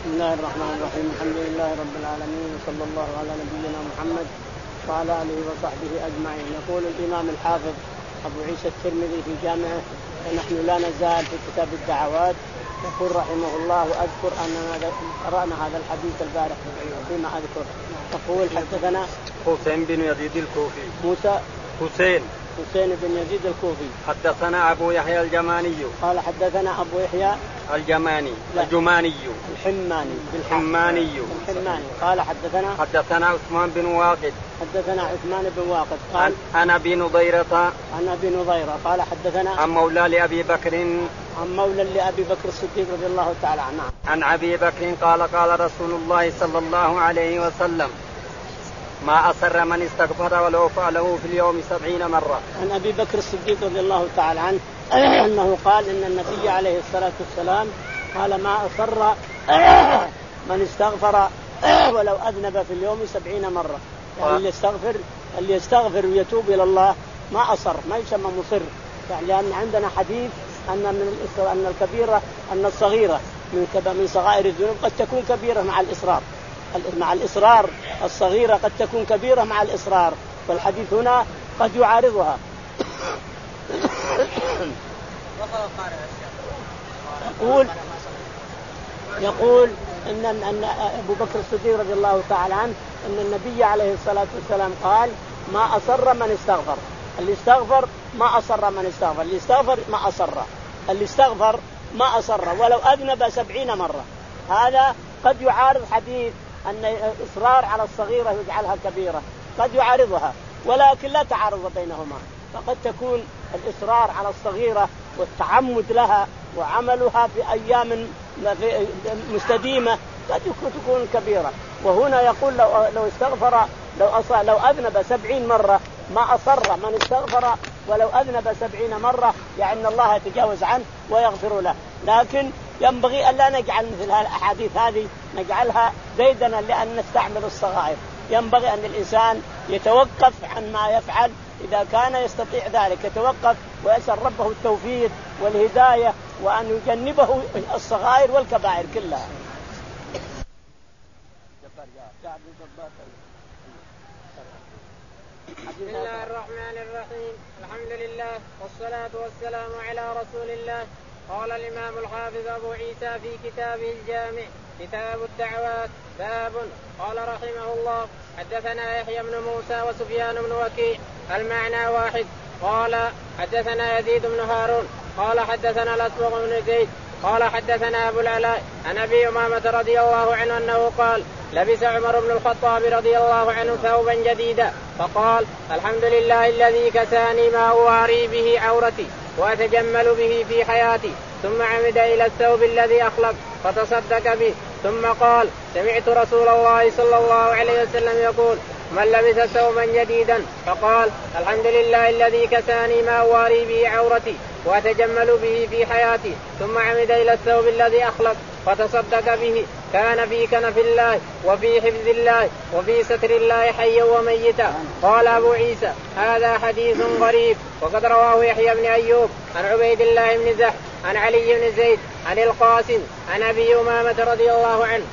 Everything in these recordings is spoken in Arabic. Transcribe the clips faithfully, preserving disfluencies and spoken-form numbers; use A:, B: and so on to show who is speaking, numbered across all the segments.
A: بسم الله الرحمن الرحيم. الحمد لله رب العالمين وصلى الله على نبينا محمد وعلى آله وصحبه أجمعين. يقول الإمام الحافظ أبو عيسى الترمذي في جامعه ونحن لا نزال في كتاب الدعوات. يقول رحمه الله وأذكر أننا قرأنا هذا الحديث البارح فيما أذكر. يقول حدثنا
B: حسين بن يزيد الكوفي
A: موسى
B: حسين
A: حسين بن يزيد الكوفي.
B: حدثنا أبو يحيى الجماني
A: قال حدثنا أبو يحيى
B: الجماني الجماني
A: الحماني
B: الحماني
A: الحماني قال حدثنا
B: حدثنا عثمان بن واقد
A: حدثنا عثمان بن واقد قال
B: عن أبي نضيرة
A: عن أبي نضيرة قال حدثنا
B: عن مولى لأبي بكر
A: عن مولى لأبي بكر الصديق رضي الله تعالى عنه
B: عن أبي بكر قال قال رسول الله صلى الله عليه وسلم ما أصر من استغفر ولو فعله في اليوم سبعين مرة.
A: عن أبي بكر الصديق رضي الله تعالى عنه أنه قال إن النبي عليه الصلاة والسلام قال ما أصر من استغفر ولو أذنب في اليوم سبعين مرة. يعني اللي يستغفر اللي يستغفر ويتوب إلى الله ما أصر ما يسمى مصر. يعني لأن عندنا حديث أن من أن الكبيرة أن الصغيرة من من صغائر الذنوب قد تكون كبيرة مع الإصرار. مع الإصرار الصغيرة قد تكون كبيرة مع الإصرار. فالحديث هنا قد يعارضها. يقول يقول إن أن أبو بكر الصديق رضي الله تعالى عنه أن النبي عليه الصلاة والسلام قال ما أصر من استغفر. اللي استغفر ما أصر من استغفر. اللي استغفر ما أصر. اللي استغفر ما أصر ولو أذنب سبعين مرة. هذا قد يعارض حديث أن الإصرار على الصغيرة يجعلها كبيرة. قد يعارضها ولكن لا تعارض بينهما. فقد تكون الإصرار على الصغيرة والتعمد لها وعملها في أيام مستديمة قد تكون كبيرة. وهنا يقول لو لو استغفر لو أصر لو أذنب سبعين مرة ما أصر من استغفر ولو أذنب سبعين مرة يعني أن الله يتجاوز عنه ويغفر له. لكن ينبغي أن لا نجعل مثل الأحاديث هذه نجعلها ديدنا لأن نستعمل الصغائر. ينبغي أن الإنسان يتوقف عن ما يفعل إذا كان يستطيع ذلك يتوقف ويسأل ربه التوفيق والهداية وأن يجنبه الصغائر والكبائر كلها.
C: بسم الله الرحمن الرحيم. الحمد لله والصلاة والسلام على رسول الله. قال الإمام الحافظ أبو عيسى في كتابه الجامع كتاب الدعوات باب. قال رحمه الله حدثنا يحيى بن موسى وسفيان بن وكيع المعنى واحد. قال حدثنا يزيد بن هارون قال حدثنا الأسبغ بن زيد قال حدثنا أبو العلاء عن أبي أمامة رضي الله عنه أنه قال لبس عمر بن الخطاب رضي الله عنه ثوبا جديدا فقال الحمد لله الذي كساني ما أواري به عورتي وأتجمل به في حياتي. ثم عمد إلى الثوب الذي أخلق فتصدق به. ثم قال سمعت رسول الله صلى الله عليه وسلم يقول من لبس ثوبا جديدا فقال الحمد لله الذي كساني ما أواري به عورتي وأتجمل به في حياتي. ثم عمد إلى الثوب الذي أخلق فتصدق به كان في كنف الله وفي حفظ الله وفي ستر الله حيا وميتا. قال أبو عيسى هذا حديث غريب. وقد رواه يحيى بن أيوب عن عبيد الله بن زح عن علي بن زيد عن القاسم عن أبي أمامة رضي الله عنه.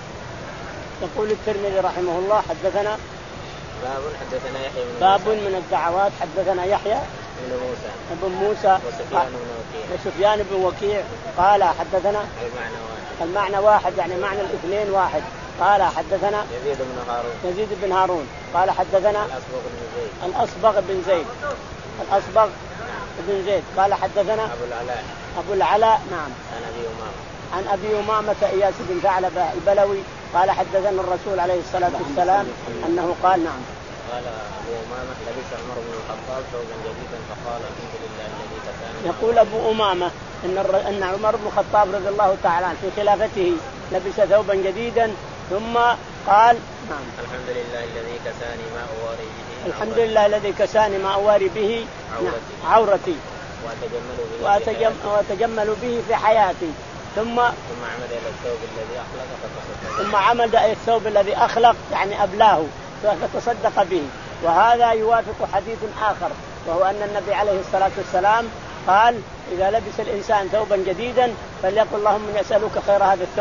A: يقول الترمذي رحمه الله حدثنا
C: باب حدثنا يحيى بن
A: باب من الدعوات. حدثنا يحيى
C: بن موسى
A: ابن موسى
C: وسفيان بن وكيع
A: وسفيان بن وكيع قال حدثنا
C: المعنى واحد
A: المعنى واحد يعني معنى الاثنين واحد. قال حدثنا
C: يزيد بن هارون
A: يزيد بن هارون قال حدثنا
C: الأسبغ بن زيد
A: الأصبغ بن زيد الأصبغ بن زيد قال حدثنا
C: أبو العلاء
A: أبو العلاء نعم
C: عن أبي أمامة
A: عن أبي أمامة إياس بن ثعلبة البلوي قال حدثنا الرسول عليه الصلاة والسلام أنه قال نعم
C: قال أبو أمامة لبس عمر بن الخطاب ثوبا جديدا فقال الحمد لله الذي كساني.
A: يقول أبو أمامة إن أن عمر بن الخطاب رضي الله تعالى عنه في خلافته لبس ثوبا جديدا ثم قال نعم
C: الحمد لله الذي كساني ما أواري به
A: الحمد لله الذي كساني ما أواري به
C: عورتي,
A: عورتي.
C: وأتجمل به
A: وأتجم وأتجمل به في حياتي. ثم
C: ثم عمد إلى الثوب الذي أخلق فتصدق
A: ثم عمد إلى الثوب الذي أخلق يعني أبلاه فتصدق به. وهذا يوافق حديث آخر وهو أن النبي عليه الصلاة والسلام قال إذا لبس الإنسان ثوبا جديدا فليقل اللهم إني أسألك خير هذا الثوب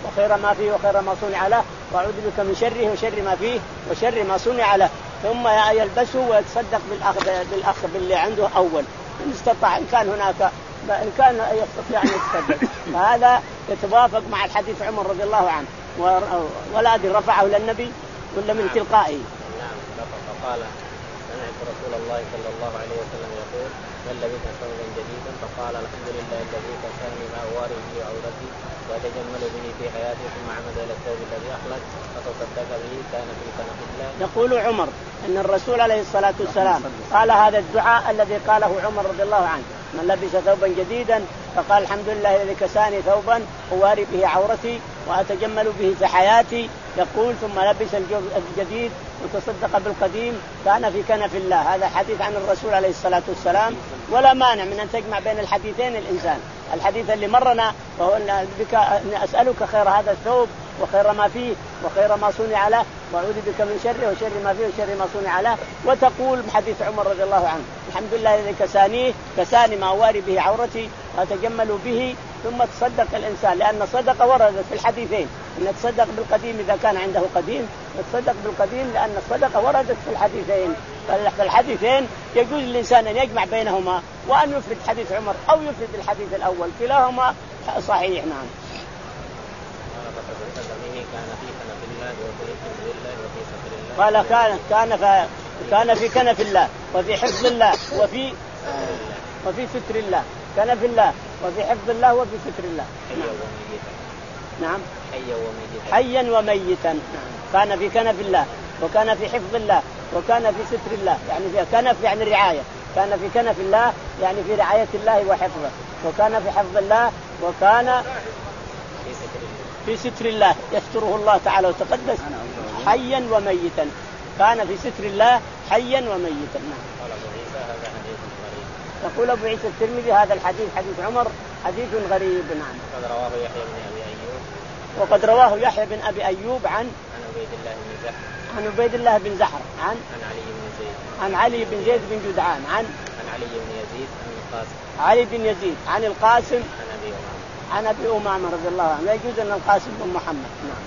A: وخير ما فيه وخير ما صنع له، وأعوذ بك من شره وشر ما فيه وشر ما صنع له. ثم يلبسه ويتصدق بالأخذ بالأخذ باللي عنده أول إن استطاع، إن كان هناك إن كان يستطيع أن يتصدق. فهذا يتوافق مع الحديث عمر رضي الله عنه، ولا أدري رفعه للنبي ولا من تلقائه.
D: نعم فقال سمعت رسول الله صلى الله عليه وسلم يقول من لبس ثوبا جديدا فقال الحمد لله الذي كساني ما أواري به عورتي ويتجمل به في حياتي ثم عمد إلى الثوب الذي أخلق فتصدق به كان في كنف الله.
A: يقول عمر أن الرسول عليه الصلاة والسلام قال هذا الدعاء الذي قاله عمر رضي الله عنه من لبس ثوبا جديدا فقال الحمد لله الذي كساني ثوبا أواري به عورتي وأتجمل به في حياتي. يقول ثم لبس الجديد وتصدق بالقديم كان في كنف الله. هذا حديث عن الرسول عليه الصلاة والسلام، ولا مانع من أن تجمع بين الحديثين الإنسان. الحديث اللي مرنا وهو أن بك أسألك خير هذا الثوب وخير ما فيه وخير ما صنع له وأعوذ بك من شره وشر ما فيه وشر ما صنع له. وتقول حديث عمر رضي الله عنه الحمد لله الذي كسانيه كساني ما أواري به عورتي وأتجمل به. ثم تصدق الإنسان، لأن الصدقة وردت في الحديثين أن تصدق بالقديم إذا كان عنده قديم، وتصدق بالقديم لأن الصدقة وردت في الحديثين. في الحديثين يجوز الإنسان أن يجمع بينهما وأن يفرد حديث عمر أو يفرد الحديث الأول، كلاهما صحيح. نعم. قال كان كان في كان في كنف الله وفي حفظ الله وفي وفي ستر الله. كنف الله وفي حفظ الله وفي ستر الله. نعم. حيا وميتا. كان في كنف الله وكان في حفظ الله وكان في ستر الله، يعني في كنف يعني رعاية، كان في كنف الله يعني في رعاية الله وحفظه، وكان في حفظ الله وكان في ستر الله يستره الله تعالى وتقدس حيا وميتا. كان في ستر الله حيا وميتا. يقول أبو عيسى الترمذي هذا الحديث حديث عمر حديث غريب. نعم.
D: وقد رواه يحيى بن أبي أيوب
A: وقد رواه يحيى بن أبي أيوب عن
D: عن عبيد الله بن زحر
A: عن عبيد الله بن زحر عن
D: عن علي بن زيد
A: عن علي بن زيد بن جدعان عن
D: عن علي بن يزيد عن القاسم
A: علي بن يزيد عن القاسم
D: عن أبي أمامة
A: عن أبي أمامة رضي الله عنه. لا يجوز أن القاسم بن محمد. نعم.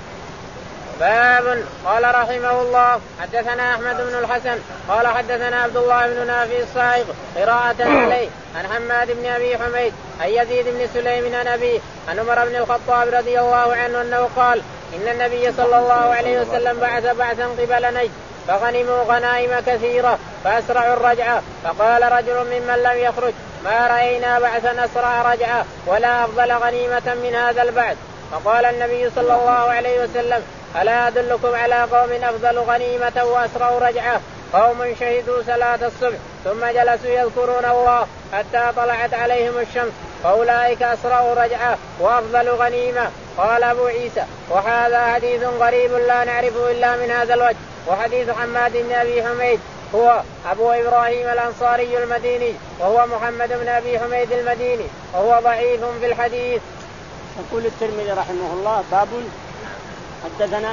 C: باب قال رحمه الله حدثنا أحمد بن الحسن قال حدثنا عبد الله بن نافع الصاعق قراءة عليه عن حماد بن أبي حميد عن يزيد بن سليم عن أبيه عن عمر بن الخطاب رضي الله عنه أنه قال إن النبي صلى الله عليه وسلم بعث بعثا قبل نجد فغنموا غنائم كثيرة فأسرعوا الرجعة. فقال رجل ممن لم يخرج ما رأينا بعثا أسرع رجعة ولا أفضل غنيمة من هذا البعث. فقال النبي صلى الله عليه وسلم ألا أدلكم على قوم أفضل غنيمة وأسرع رجعة قوم شهدوا صلاة الصبح ثم جلسوا يذكرون الله حتى طلعت عليهم الشمس فأولئك أسرع رجعة وأفضل غنيمة. قال أبو عيسى وهذا حديث غريب لا نعرفه إلا من هذا الوجه. وحديث حماد بن أبي حميد هو أبو إبراهيم الأنصاري المديني وهو محمد بن أبي حميد المديني وهو ضعيف في الحديث.
A: يقول الترمذي رحمه الله باب حدثنا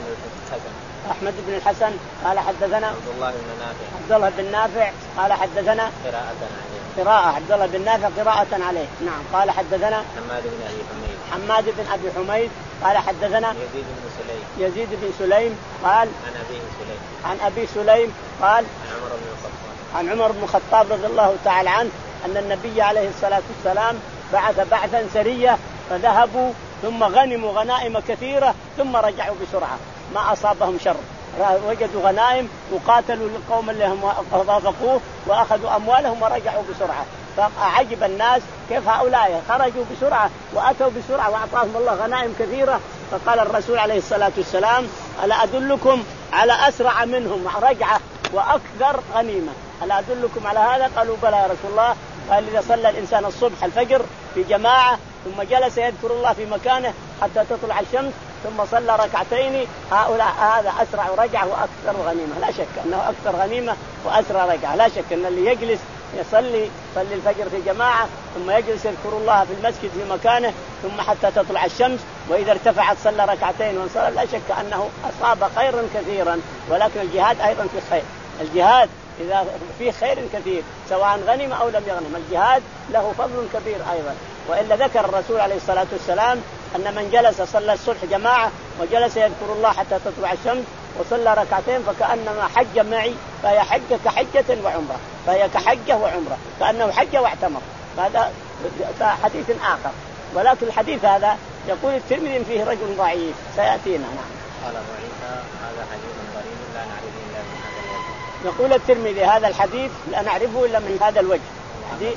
A: أحمد بن الحسن قال حدثنا
D: عبد الله بن نافع
A: عبد الله بن نافع قال حدثنا
D: قراءة عليه
A: قراءة عبد الله بن نافع قراءة عليه. نعم. قال حدثنا
D: حماد بن أبي حميد
A: حماد بن أبي حميد قال حدثنا
D: يزيد بن سليم
A: يزيد بن سليم قال
D: عن أبي سليم
A: عن أبي سليم قال
D: عن عمر بن الخطاب
A: عن عمر بن الخطاب رضي الله تعالى عنه أن النبي عليه الصلاة والسلام بعث بعثا سرية فذهبوا ثم غنموا غنائم كثيرة ثم رجعوا بسرعة ما أصابهم شر، وجدوا غنائم وقاتلوا القوم اللي هم وافقوه وأخذوا أموالهم ورجعوا بسرعة. فعجب الناس كيف هؤلاء خرجوا بسرعة وأتوا بسرعة وأعطاهم الله غنائم كثيرة. فقال الرسول عليه الصلاة والسلام ألا أدلكم على أسرع منهم رجعة وأكثر غنيمة؟ ألا أدلكم على هذا؟ قالوا بلى يا رسول الله. قال إذا صلى الإنسان الصبح الفجر في جماعة ثم جلس يذكر الله في مكانه حتى تطلع الشمس ثم صلى ركعتين هؤلاء هذا أسرع رجعة وأكثر غنيمة. لا شك أنه أكثر غنيمة وأسرع رجعة. لا شك أن اللي يجلس يصلي صلي الفجر في جماعة ثم يجلس يذكر الله في المسجد في مكانه ثم حتى تطلع الشمس وإذا ارتفعت صلى ركعتين وانصرف لا شك أنه أصاب خيرا كثيرا. ولكن الجهاد أيضا في خير. الجهاد إذا فيه خير كثير سواء غنم أو لم يغنم الجهاد له فضل كبير أيضا. وإلا ذكر الرسول عليه الصلاة والسلام أن من جلس صلى الصبح جماعة وجلس يذكر الله حتى تطلع الشمس وصلى ركعتين فكأنما حج معي فهي حجة كحجة وعمرة، فهي كحجة وعمرة كأنه حج واعتمر. هذا حديث آخر، ولكن الحديث هذا يقول الترمذي فيه رجل ضعيف سيأتينا. نعم.
D: قال أبو عيسى هذا حديث غريب لا نعرفه إلا من هذا الوجه.
A: يقول الترمذي هذا الحديث لا نعرفه إلا من هذا الوجه. حديث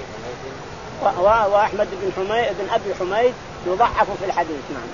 A: وأحمد بن حميد بن أبي حميد يضعف في الحديث. نعم.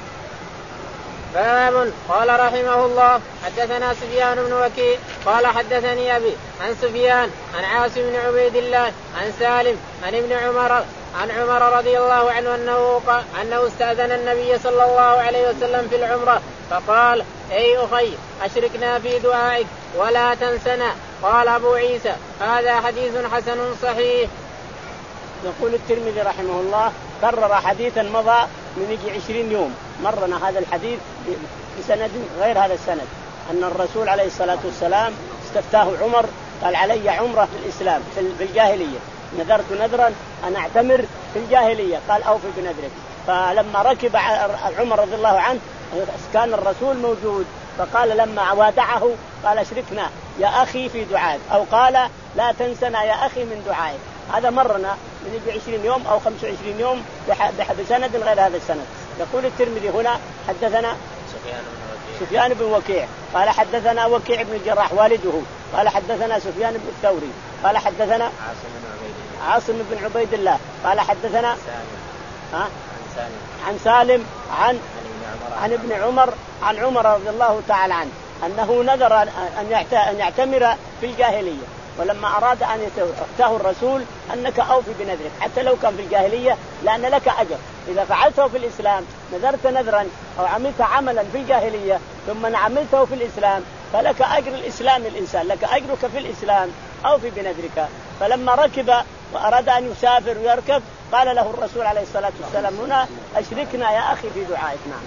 C: باب. قال رحمه الله حدثنا سفيان بن وكيع قال حدثني أبي عن سفيان عن عاصم بن عبيد الله عن سالم عن ابن عمر عن عمر رضي الله عنه أنه, أنه استأذن النبي صلى الله عليه وسلم في العمرة فقال أي أخي أشركنا في دعائك ولا تنسنا. قال أبو عيسى هذا حديث حسن صحيح.
A: يقول الترمذي رحمه الله كرر حديثا مضى من يجي عشرين يوم مرنا هذا الحديث بسند غير هذا السند، أن الرسول عليه الصلاة والسلام استفتاه عمر قال علي عمرة في الإسلام في الجاهلية، نذرت نذرا أن أعتمر في الجاهلية، قال أوفي بنذرك. فلما ركب عمر رضي الله عنه كان الرسول موجود فقال لما وادعه قال اشركنا يا أخي في دعائك، أو قال لا تنسنا يا أخي من دعائك. هذا مرنا من يجي عشرين يوم أو خمسة وعشرين يوم بسند غير هذا السند. يقول الترمذي هنا حدثنا سفيان بن وكيع قال حدثنا وكيع بن الجراح والده قال حدثنا سفيان بن الثوري قال حدثنا عاصم بن عبيد الله قال حدثنا ها عن سالم عن عن ابن عمر عن عمر رضي الله تعالى عنه أنه نذر أن يعتمر في الجاهلية، ولما أراد أن يأتاه الرسول أنك أوفي بنذرك حتى لو كان في الجاهلية لأن لك أجر. إذا فعلته في الإسلام نذرت نذرا أو عملت عملا في الجاهلية ثم عملته في الإسلام فلك أجر الإسلام، الإنسان لك أجرك في الإسلام أوفي بنذرك. فلما ركب وأراد أن يسافر ويركب قال له الرسول عليه الصلاة والسلام هنا أشركنا يا أخي في دعائك. نعم.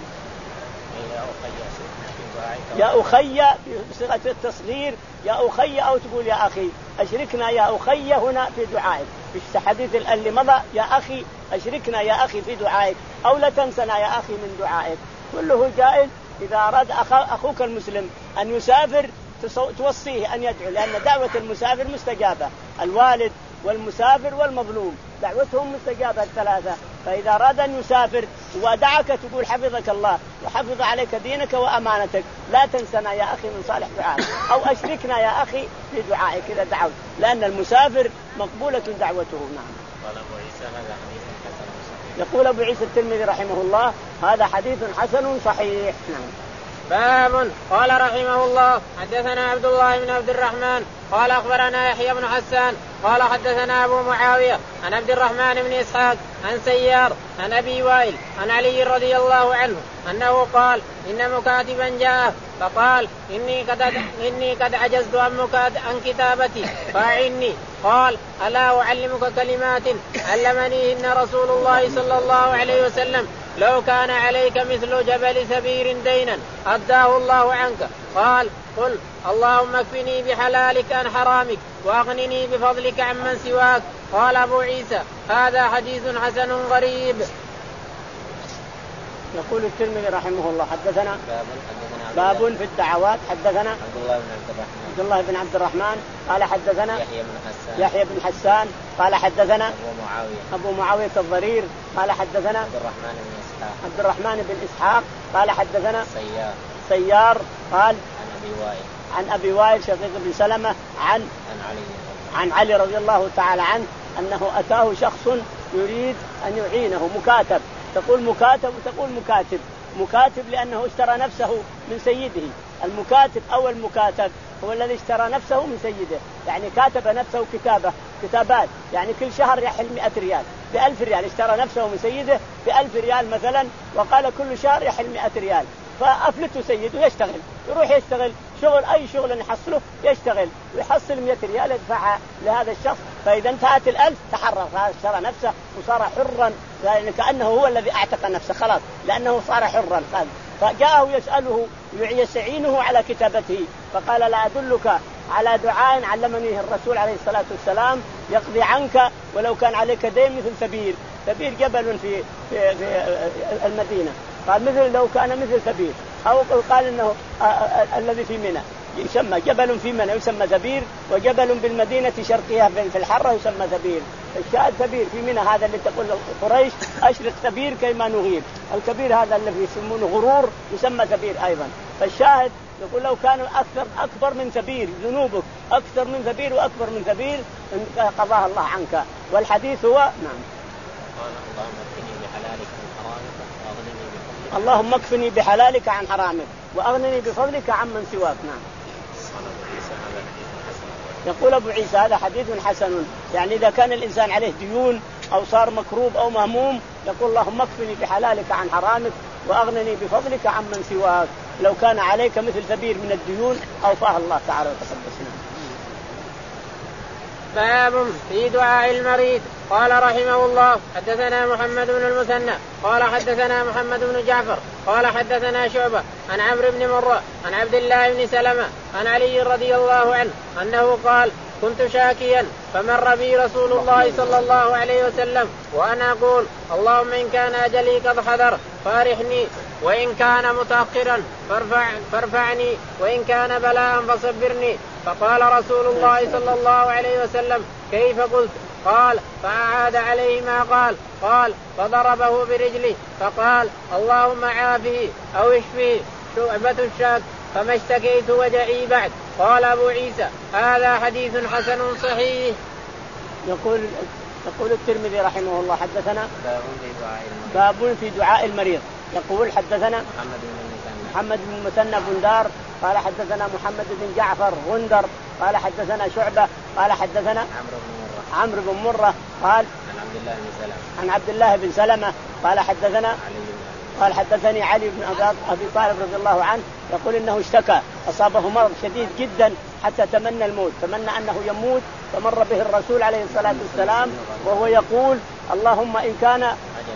A: يا أخي بصيغة التصغير يا أخي أو تقول يا أخي، أشركنا يا أخي هنا في دعائك. في الحديث اللي مضى يا أخي أشركنا يا أخي في دعائك أو لا تنسنا يا أخي من دعائك، كله جائز. إذا أراد أخوك المسلم أن يسافر توصيه أن يدعو، لأن دعوة المسافر مستجابة، الوالد والمسافر والمظلوم دعوتهم مستجابة الثلاثة. فإذا أراد أن يسافر ودعك تقول حفظك الله وحفظ عليك دينك وأمانتك لا تنسنا يا أخي من صالح دعائك، أو أشركنا يا أخي في دعائك إذا دعوت، لأن المسافر مقبولة دعوته. نعم.
D: قال أبو عيسى هذا حديث حسن صحيح.
A: يقول أبو عيسى الترمذي رحمه الله هذا حديث حسن صحيح. نعم.
C: باب. قال رحمه الله حدثنا عبد الله بن عبد الرحمن قال أخبرنا يحيى بن حسان قال حدثنا أبو معاوية عن عبد الرحمن بن إسحاق عن سيار عن أبي وائل عن علي رضي الله عنه أنه قال إن مكاتبا جاء فقال إني قد, إني قد عجزت عن, عن كتابتي فأعني. قال ألا أعلمك كلمات علمنيهن رسول الله صلى الله عليه وسلم لو كان عليك مثل جبل سبير دينا أداه الله عنك. قال قل اللهم اكفني بحلالك عن حرامك واغنني بفضلك عمن سواك. قال أبو عيسى هذا حديث حسن غريب.
A: يقول الترمذي رحمه الله حدثنا
D: باب,
A: باب في الدعوات حدثنا
D: عبد الله بن عبد الرحمن
A: عبد الله بن عبد الرحمن قال حدثنا
D: يحيى بن حسان
A: يحيى بن حسان قال حدثنا
D: أبو معاوية
A: أبو معاوية الضرير قال حدثنا
D: عبد الرحمن بن إسحاق
A: عبد الرحمن بن إسحاق قال حدثنا
D: سيار
A: سيار قال
D: عن أبي وائل
A: عن أبي وائل شقيق بن سلمة عن
D: عن علي
A: عن علي رضي الله تعالى عنه أنه أتاه شخص يريد أن يعينه مكاتب، تقول مكاتب وتقول مكاتب، مكاتب لأنه اشترى نفسه من سيده، المكاتب أو المكاتب هو الذي اشترى نفسه من سيده، يعني كاتب نفسه كتابة كتابات، يعني كل شهر يحل مئة ريال بألف ريال، اشترى نفسه من سيده بألف ريال مثلا وقال كل شهر يحل مئة ريال، فأفلته سيده يشتغل يروح يشتغل شغل أي شغل يحصله يشتغل ويحصل مئة ريال يدفعها لهذا الشخص، فإذا انتهت الألف تحرر اشترى نفسه وصار حرا، يعني كأنه هو الذي اعتق نفسه خلاص لأنه صار حرا. فجاءه يسأله يستعينه على كتابته فقال لا أدلك على دعاء علمنيه الرسول عليه الصلاة والسلام يقضي عنك ولو كان عليك دين مثل سبير، سبير جبل في في, في المدينة. قال مثل لو كان مثل ثبير، أو قال إنه الذي في منى يسمى جبل في منى يسمى ثبير، وجبل بالمدينة شرقها في الحرة يسمى ثبير. الشاهد ثبير في منى هذا اللي تقول قريش أشرق ثبير كيما نغير، الكبير هذا اللي يسمونه غرور يسمى ثبير أيضا. فالشاهد يقول لو كانوا أكثر أكبر من ثبير ذنوبك أكثر من ثبير وأكبر من ثبير قضاها الله عنك. والحديث هو نعم اللهم اكفني بحلالك عن حرامك وأغنني بفضلك عن من سواك. نعم. يقول أبو عيسى هذا حديث حسن، يعني إذا كان الإنسان عليه ديون أو صار مكروب أو مهموم يقول اللهم اكفني بحلالك عن حرامك وأغنني بفضلك عن من سواك. لو كان عليك مثل ثبير من الديون أوفاه الله تعالى وتقدس.
C: باب في دعاء المريض. قال رحمه الله حدثنا محمد بن المثنى قال حدثنا محمد بن جعفر قال حدثنا شعبة عن عمرو بن مرة عن عبد الله بن سلمة عن علي رضي الله عنه أنه قال كنت شاكيا فمر بي رسول الله صلى الله عليه وسلم وأنا أقول اللهم إن كان أجلي قد حضر فارحني، وإن كان متأخرا فارفع فارفعني، وإن كان بلاء فصبرني. فقال رسول الله صلى الله عليه وسلم كيف قلت؟ قال فأعاد عليه ما قال. قال فضربه برجله فقال اللهم عافه أو اشفه. شعبة الشاك فما اشتكيت وجعي بعد. قال أبو عيسى هذا حديث حسن صحيح.
A: يقول يقول الترمذي رحمه الله حدثنا باب في دعاء المريض. يقول حدثنا محمد بن المثنى بندار قال حدثنا محمد بن جعفر غندر قال حدثنا شعبة قال حدثنا عمرو بن مرة قال
D: عن عبد الله بن سلمة
A: عن عبد الله بن سلمة قال حدثنا قال حدثني علي بن أبي طالب رضي الله عنه يقول إنه اشتكى أصابه مرض شديد جدا حتى تمنى الموت، تمنى أنه يموت، فمر به الرسول عليه الصلاة والسلام وهو يقول اللهم إن كان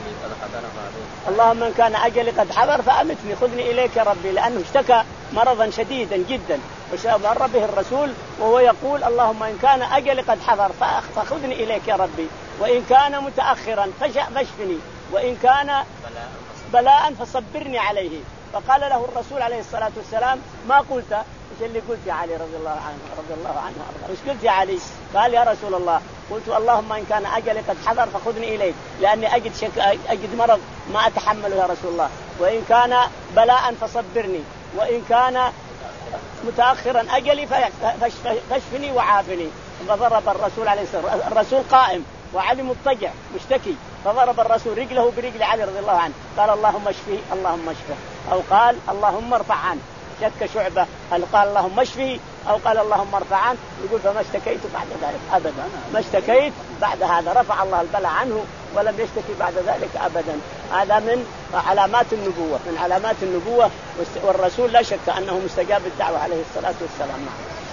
A: اللهم إن كان أجلي قد حضر فأمتني خذني إليك يا ربي، لأنه اشتكى مرضا شديدا جدا. ومر به الرسول وهو يقول اللهم إن كان أجلي قد حضر فخذني إليك يا ربي، وإن كان متأخرا فاشفني، وإن كان بلاء فصبرني عليه. فقال له الرسول عليه الصلاة والسلام ما قلت؟ ايش اللي قلت يا علي رضي الله عنه رضي الله عنه ايش قلت يا علي؟ قال يا رسول الله قلت اللهم إن كان أجلي قد حضر فخذني إليك، لأني أجد شك أجد مرض ما أتحمله يا رسول الله، وإن كان بلاء فصبرني، وإن كان متأخرا أجلي فاشفني وعافني. فضرب الرسول عليه الصلاة والسلام، الرسول قائم وعلي مضطجع مشتكي، فضرب الرسول رجله برجل علي رضي الله عنه قال اللهم اشفه اللهم اشفه، أو قال اللهم ارفع عنه. شك شعبة هل قال اللهم اشفه أو قال اللهم ارفع عنه؟ يقول فما اشتكيت بعد ذلك أبدا، ما اشتكيت بعد هذا، رفع الله البلاء عنه ولم يشتكي بعد ذلك أبدا. هذا من علامات النبوة، من علامات النبوة، والرسول لا شك أنه مستجاب الدعوة عليه الصلاة والسلام.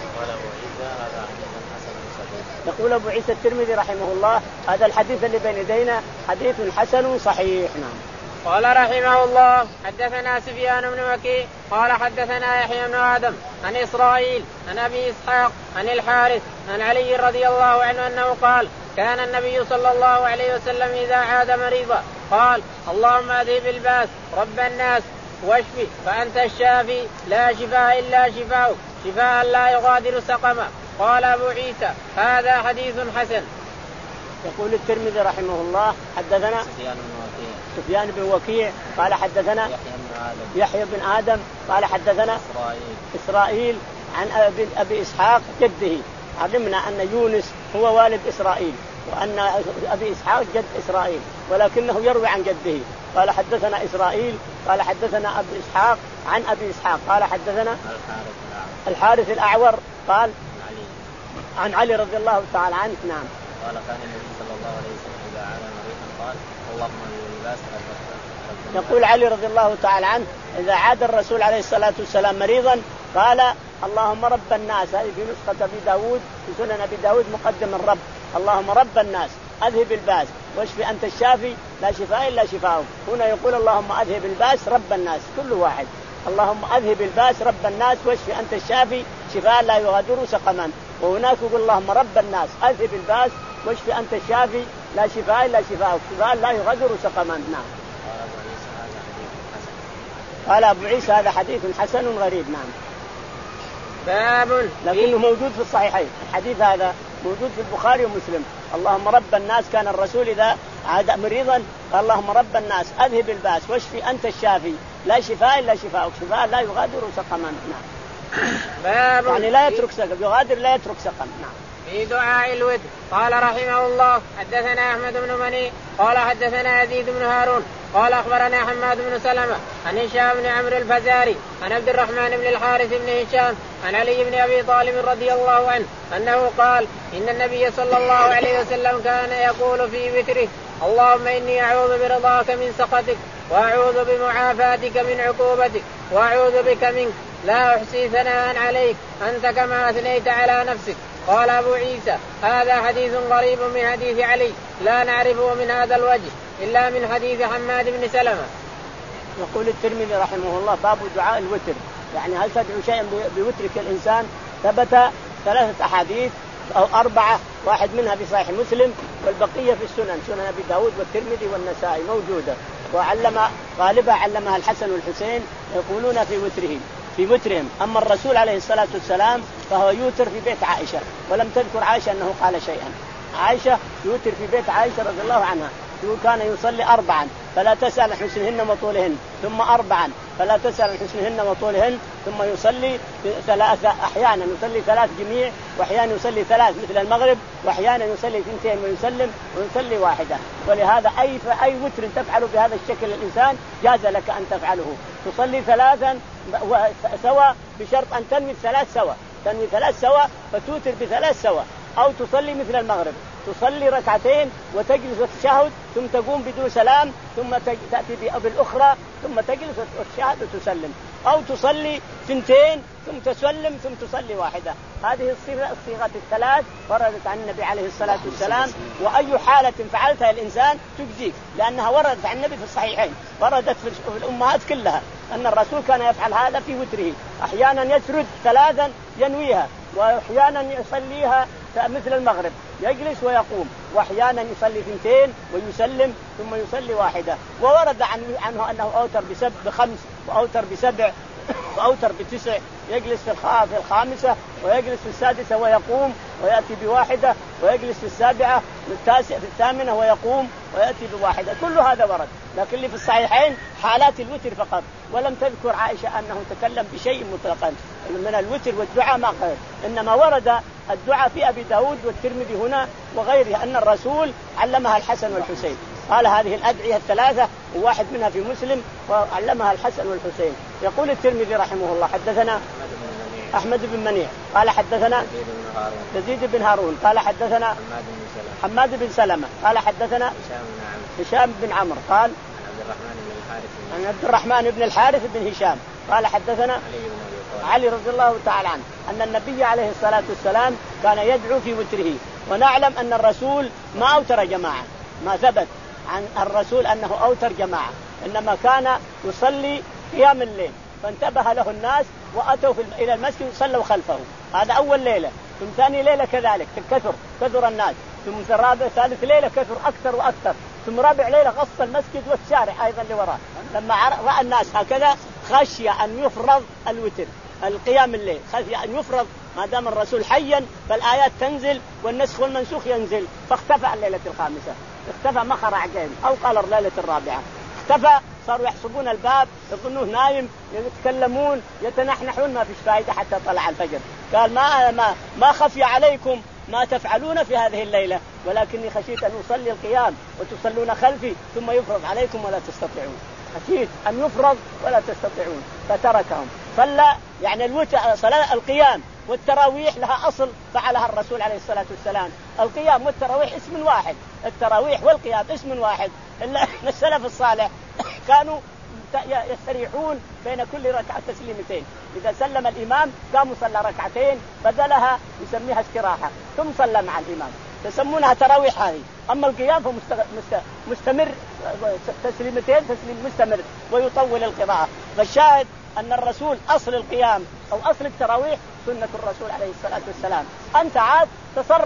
A: يقول أبو عيسى الترمذي رحمه الله هذا الحديث اللي بين يدينا حديث حسن صحيح. نعم.
C: قال رحمه الله حدثنا سفيان بن وكيع قال حدثنا يحيى بن آدم عن إسرائيل عن أبي إسحاق عن الحارث عن علي رضي الله عنه أنه قال كان النبي صلى الله عليه وسلم إذا عاد مريضا قال اللهم أذهب الباس رب الناس واشفي فأنت الشافي لا شفاء إلا شفاؤك شفاء لا يغادر سقما. قال أبو عيسى هذا حديث حسن.
A: يقول الترمذي رحمه الله حدثنا سفيان بن وكيع قال حدثنا يحيى بن آدم قال حدثنا إسرائيل عن أبي, أبي إسحاق جده. علمنا أن يونس هو والد إسرائيل وأن أبي إسحاق جد إسرائيل، ولكنه يروي عن جده. قال حدثنا إسرائيل قال حدثنا أبي إسحاق عن أبي إسحاق قال حدثنا الحارث الأعور قال عن علي رضي الله تعالى عنه. نعم.
D: قال كان النبي صلى الله عليه وسلم إذا عاد مريضا قال اللهم اللباس.
A: يقول علي رضي الله تعالى عنه إذا عاد الرسول عليه الصلاة والسلام مريضا قال اللهم رب الناس. هذه في نسخة أبي داود في سنن أبي داود مقدم الرب، اللهم رب الناس أذهب الباس واشفي أنت الشافي لا شفاء إلا شفاؤك. هنا يقول اللهم أذهب الباس رب الناس كل واحد، اللهم أذهب الباس رب الناس واشفي أنت الشافي شفاء لا يغادر سقما. وهناك يقول اللهم رب الناس أذهب الباس واشفي أنت الشافي لا شفاء إلا شفاء، شفاء لا يغادر سقما. نعم. قال أبو عيسى هذا حديث حسن غريب. نعم.
C: باب
A: لكنه موجود في الصحيحين، الحديث هذا موجود في البخاري ومسلم. اللهم رب الناس، كان الرسول إذا عاد مريضا قال اللهم رب الناس أذهب الباس واشفي أنت الشافي، لا شفاء إلا شفاء، شفاء لا يغادر سقما. نعم.
C: باب
A: يعني لا يترك سقم، يغادر لا يترك سقم. نعم.
C: في دعاء الود. قال رحمه الله حدثنا أحمد بن مني قال حدثنا يزيد بن هارون قال أخبرنا حماد بن سلمة عن هشام بن عمرو الفزاري عن عبد الرحمن بن الحارث بن هشام عن علي بن أبي طالب رضي الله عنه أنه قال إن النبي صلى الله عليه وسلم كان يقول في وتره اللهم إني أعوذ برضاك من سخطك وأعوذ بمعافاتك من عقوبتك وأعوذ بك منك لا أحصي ثناء عليك أنت كما أثنيت على نفسك. قال أبو عيسى هذا حديث غريب من حديث علي لا نعرفه من هذا الوجه إلا من حديث حماد بن سلمة.
A: يقول الترمذي رحمه الله باب دعاء الوتر، يعني هل تدعو شيئا بوترك الإنسان؟ ثبت ثلاثة أحاديث أو أربعة، واحد منها في صحيح مسلم والبقية في السنن، سنن أبي داود والترمذي والنسائي موجودة، وعلم غالبا علمها الحسن والحسين يقولون في وتره في وترهم. أما الرسول عليه الصلاة والسلام فهو يوتر في بيت عائشة، ولم تذكر عائشة أنه قال شيئا. عائشة يوتر في بيت عائشة رضي الله عنها، كان يصلي أربعا فلا تسأل حسنهن وطولهن، ثم أربعا فلا تسأل حسنهن وطولهن، ثم يصلي ثلاثة، أحيانا يصلي ثلاث جميع، وأحيانا يصلي ثلاث مثل المغرب، وأحيانا يصلي اثنتين ويسلم، ويصلي واحدة. ولهذا أي أي وتر تفعله بهذا الشكل الإنسان جاز لك أن تفعله، تصلي ثلاثا سوا بشرط أن تنوي ثلاث سوا، تنوي ثلاث سوا فتوتر بثلاث سوا، أو تصلي مثل المغرب تصلي ركعتين وتجلس وتشهد ثم تقوم بدون سلام ثم تأتي بالأخرى ثم تجلس وتشهد وتسلم، أو تصلي ثنتين ثم تسلم ثم تصلي واحدة. هذه الصيغة الصيغة الثلاث وردت عن النبي عليه الصلاة والسلام، وأي حالة فعلتها الإنسان تجزيك، لأنها وردت عن النبي في الصحيحين، وردت في الأمهات كلها أن الرسول كان يفعل هذا في وتره، أحيانا يسرد ثلاثا ينويها، وأحيانا يصليها مثل المغرب يجلس ويقوم، وأحيانا يصلي ثنتين ويسلم ثم يصلي واحدة. وورد عنه أنه أوتر بسبع بخمس وأوتر بسبع وأوتر بتسع، يجلس في الخامسة ويجلس في السادسة ويقوم ويأتي بواحدة، ويجلس في السابعة والتاسعة في الثامنة ويقوم ويأتي بواحدة. كل هذا ورد، لكن اللي في الصحيحين حالات الوتر فقط، ولم تذكر عائشة أنه تكلم بشيء مطلقا من الوتر والدعاء ما قال، إنما ورد الدعاء في أبي داود والترمذي هنا وغيره أن الرسول علمها الحسن والحسين، قال هذه الأدعية الثلاثة وواحد منها في مسلم وعلمها الحسن والحسين. يقول الترمذي رحمه الله حدثنا أحمد بن منيع قال حدثنا يزيد بن هارون قال حدثنا حماد بن سلمة قال حدثنا هشام بن عمرو قال عن عبد الرحمن بن الحارث بن هشام قال حدثنا علي رضي الله تعالى عنه أن النبي عليه الصلاة والسلام كان يدعو في وتره. ونعلم أن الرسول ما أوتر جماعة، ما ثبت عن الرسول أنه أوتر جماعة، إنما كان يصلي قيام الليل، فانتبه له الناس وأتوا إلى المسجد وصلوا خلفه. هذا أول ليلة. ثم ثاني ليلة كذلك كثر كثر الناس. ثم رابع ثالث ليلة كثر أكثر وأكثر. ثم رابع ليلة غص المسجد والشارع أيضا اللي وراه. لما رأى الناس هكذا خشي أن يفرض الوتر القيام الليل، خشي أن يفرض ما دام الرسول حيا فالآيات تنزل والنسخ والمنسوخ ينزل، فاختفى الليلة الخامسة، اختفى مخر عجين أو قال الليلة الرابعة اختفى. صاروا يحسبون الباب يظنوه نايم، يتكلمون يتنحنحون، ما فيش فائدة حتى طلع الفجر. قال ما ما ما خفي عليكم ما تفعلون في هذه الليلة، ولكني خشيت أن أصلي القيام وتصلون خلفي ثم يفرض عليكم ولا تستطيعون، خشيت أن يفرض ولا تستطيعون فتركهم. صلى يعني الوتر صلاة القيام والتراويح لها أصل فعلها الرسول عليه الصلاة والسلام. القيام والتراويح اسم واحد، التراويح والقيام اسم واحد. إلا السلف الصالح كانوا يستريحون بين كل ركعة تسليمتين، إذا سلم الإمام قاموا صلى ركعتين بدلها يسميها استراحة ثم صلى مع الإمام، يسمونها تراويح هذه. أما القيام فمستمر تسليمتين تسليم مستمر ويطول القراءة. فالشاهد أن الرسول أصل القيام أو أصل التراويح سنة الرسول عليه الصلاة والسلام. أنت عاد تصرف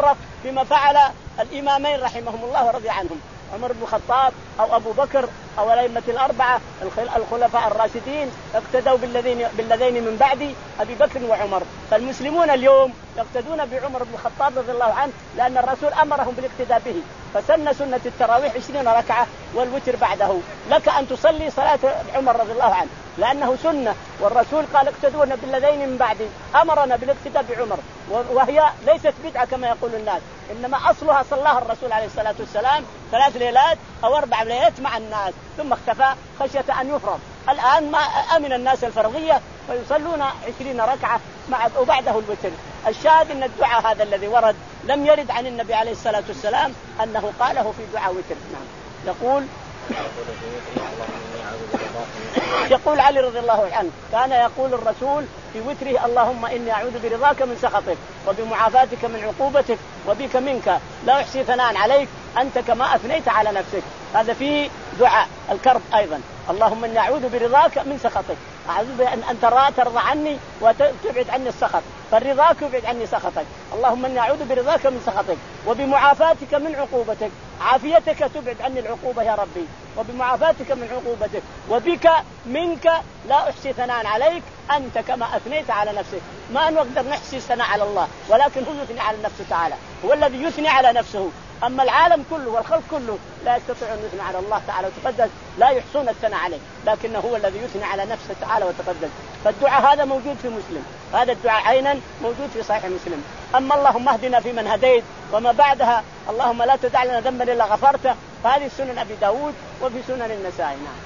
A: بما فعل الإمامين رحمهم الله ورضي عنهم، عمر بن الخطاب أو أبو بكر أو الأئمة الأربعة الخلفاء الراشدين اقتدوا بالذين بالذين من بعد أبي بكر وعمر. فالمسلمون اليوم يقتدون بعمر بن الخطاب رضي الله عنه لأن الرسول أمرهم بالاقتداء به، فسن سنة التراويح عشرين ركعة والوتر بعده. لك أن تصلي صلاة عمر رضي الله عنه لأنه سنة، والرسول قال اقتدونا بالذين من بعد، أمرنا بالاقتداء بعمر، وهي ليست بدعة كما يقول الناس، إنما أصلها صلاها الرسول عليه الصلاة والسلام ثلاث ليلات أو أربع ليلات مع الناس ثم اختفى خشية أن يفرض. الآن ما أمن الناس الفرضية فيصلون عشرين ركعة مع وبعده الوتر. الشاهد أن الدعاء هذا الذي ورد لم يرد عن النبي عليه الصلاة والسلام أنه قاله في دعاء وتر. نعم. يقول يقول علي رضي الله عنه كان يقول الرسول في وتره اللهم إني أعوذ برضاك من سخطك وبمعافاتك من عقوبتك وبك منك لا أحصي ثناء عليك أنت كما أثنيت على نفسك. هذا فيه دعاء الكرب أيضا، اللهم إني أعوذ برضاك من سخطك، أعوذ بأن أن ترضى عني وتبعد عني السخط، فالرضاك يبعد عني سخطك، اللهم إني أعوذ برضاك من سخطك وبمعافاتك من عقوبتك، عافيتك تبعد عني العقوبة يا ربي، وبمعافاتك من عقوبتك وبك منك لا أحصي ثناء عليك أنت كما أثنيت على نفسك. ما نقدر نحصي ثناء على الله، ولكن هو يثني على نفسه تعالى، هو الذي يثني على نفسه. أما العالم كله والخلق كله لا يستطيع أن يثني على الله تعالى وتقدس، لا يحصون الثناء عليه، لكنه هو الذي يثني على نفسه تعالى وتقدس. فالدعاء هذا موجود في مسلم، هذا الدعاء عينا موجود في صحيح مسلم. أما اللهم اهدنا فيمن هديت وما بعدها اللهم لا تدع لنا ذنبا إلا غفرته، فهذه سنن أبي داود وفي سنن النسائي. نعم.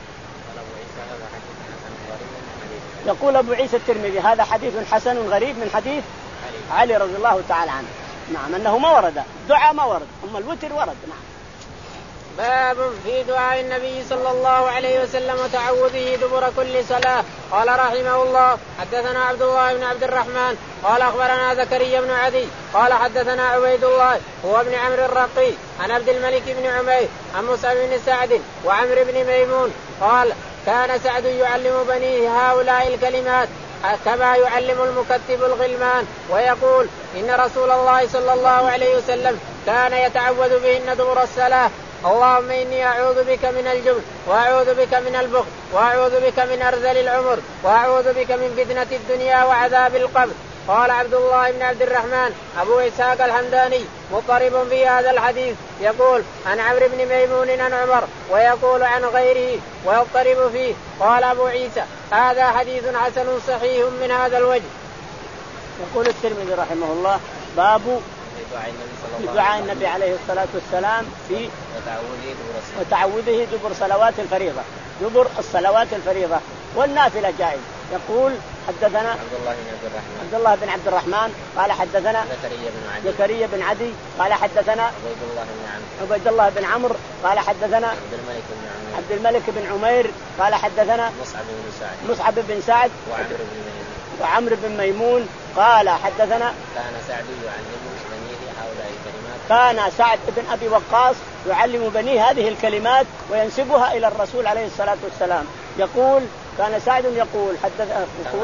A: يقول أبو عيسى الترمذي هذا حديث حسن غريب من حديث علي رضي الله تعالى عنه. نعم أنه ما ورد دعاء ما ورد، أما الوتر ورد. نعم.
C: باب في دعاء النبي صلى الله عليه وسلم وتعوذه دبر كل صلاة. قال رحمه الله حدثنا عبد الله بن عبد الرحمن قال أخبرنا زكريا بن عدي قال حدثنا عبيد الله هو ابن عمرو الرقي عن عبد الملك بن عمير عن مصعب بن سعد وعمرو بن ميمون قال كان سعد يعلم بنيه هؤلاء الكلمات كما يعلم المكتب الغلمان، ويقول إن رسول الله صلى الله عليه وسلم كان يتعوذ بهن دبر الصلاة. اللهم إني أعوذ بك من الجبن وأعوذ بك من البخل وأعوذ بك من أرذل العمر وأعوذ بك من فتنة الدنيا وعذاب القبر. قال عبد الله بن عبد الرحمن أبو إسحاق الحمداني مضطرب في هذا الحديث، يقول عن عمرو بن ميمون عن عمر ويقول عن غيره ويضطرب فيه. قال أبو عيسى هذا حديث حسن صحيح من هذا الوجه.
A: يقول الترمذي رحمه الله باب دعاء النبي عليه الصلاة والسلام في وتعوذه دبر صلوات الفريضة، دبر الصلوات الفريضة والنافلة جائز. يقول حدثنا
D: عبد الله بن عبد الرحمن
A: عبد الله بن عبد الرحمن قال حدثنا
D: زكريا بن عدي
A: زكريا بن عدي قال حدثنا
D: عبيد الله بن عمرو
A: عبيد الله بن عمرو قال حدثنا
D: عبد الملك بن عمير
A: عبد الملك بن عمير قال حدثنا
D: مصعب بن سعد
A: مصعب بن سعد
D: وعمرو بن ميمون
A: وعمرو بن ميمون قال حدثنا
D: كان سعد يعلم بنيه هؤلاء الكلمات
A: كان سعد بن أبي وقاص يعلم بنيه هذه الكلمات وينسبها إلى الرسول عليه الصلاة والسلام. يقول كان سعد يقول حدث يقول